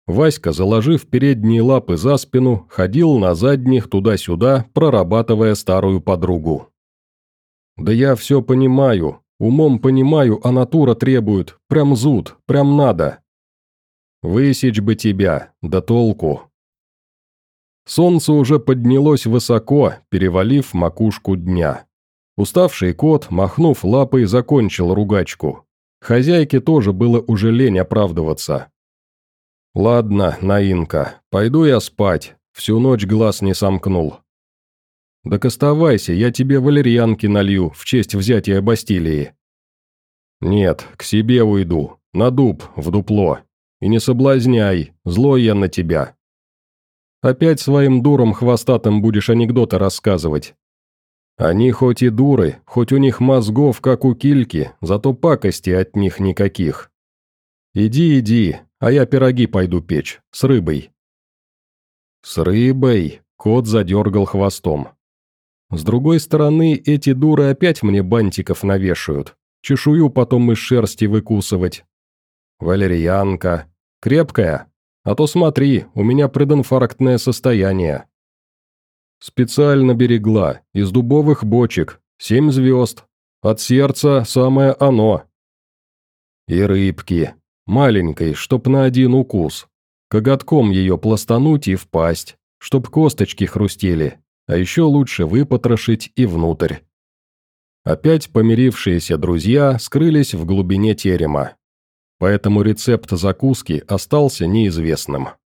Васька, заложив передние лапы за спину, ходил на задних туда-сюда, прорабатывая старую подругу. «Да я все понимаю, умом понимаю, а натура требует, прям зуд, прям надо. Высечь бы тебя, да толку». Солнце уже поднялось высоко, перевалив макушку дня. Уставший кот, махнув лапой, закончил ругачку. Хозяйке тоже было уже лень оправдываться. «Ладно, Наинка, пойду я спать, всю ночь глаз не сомкнул». «Так оставайся, я тебе валерьянки налью в честь взятия Бастилии». «Нет, к себе уйду, на дуб, в дупло. И не соблазняй, злой я на тебя». «Опять своим дурам хвостатым будешь анекдоты рассказывать». «Они хоть и дуры, хоть у них мозгов, как у кильки, зато пакости от них никаких. Иди, иди, а я пироги пойду печь, с рыбой». «С рыбой?» – кот задергал хвостом. «С другой стороны, эти дуры опять мне бантиков навешают, чешую потом из шерсти выкусывать. Валерьянка. Крепкая? А то смотри, у меня прединфарктное состояние». «Специально берегла, из дубовых бочек, семь звезд. От сердца самое оно». «И рыбки. Маленькой, чтоб на один укус. Коготком ее пластануть и впасть, чтоб косточки хрустели, а еще лучше выпотрошить и внутрь». Опять помирившиеся друзья скрылись в глубине терема. Поэтому рецепт закуски остался неизвестным.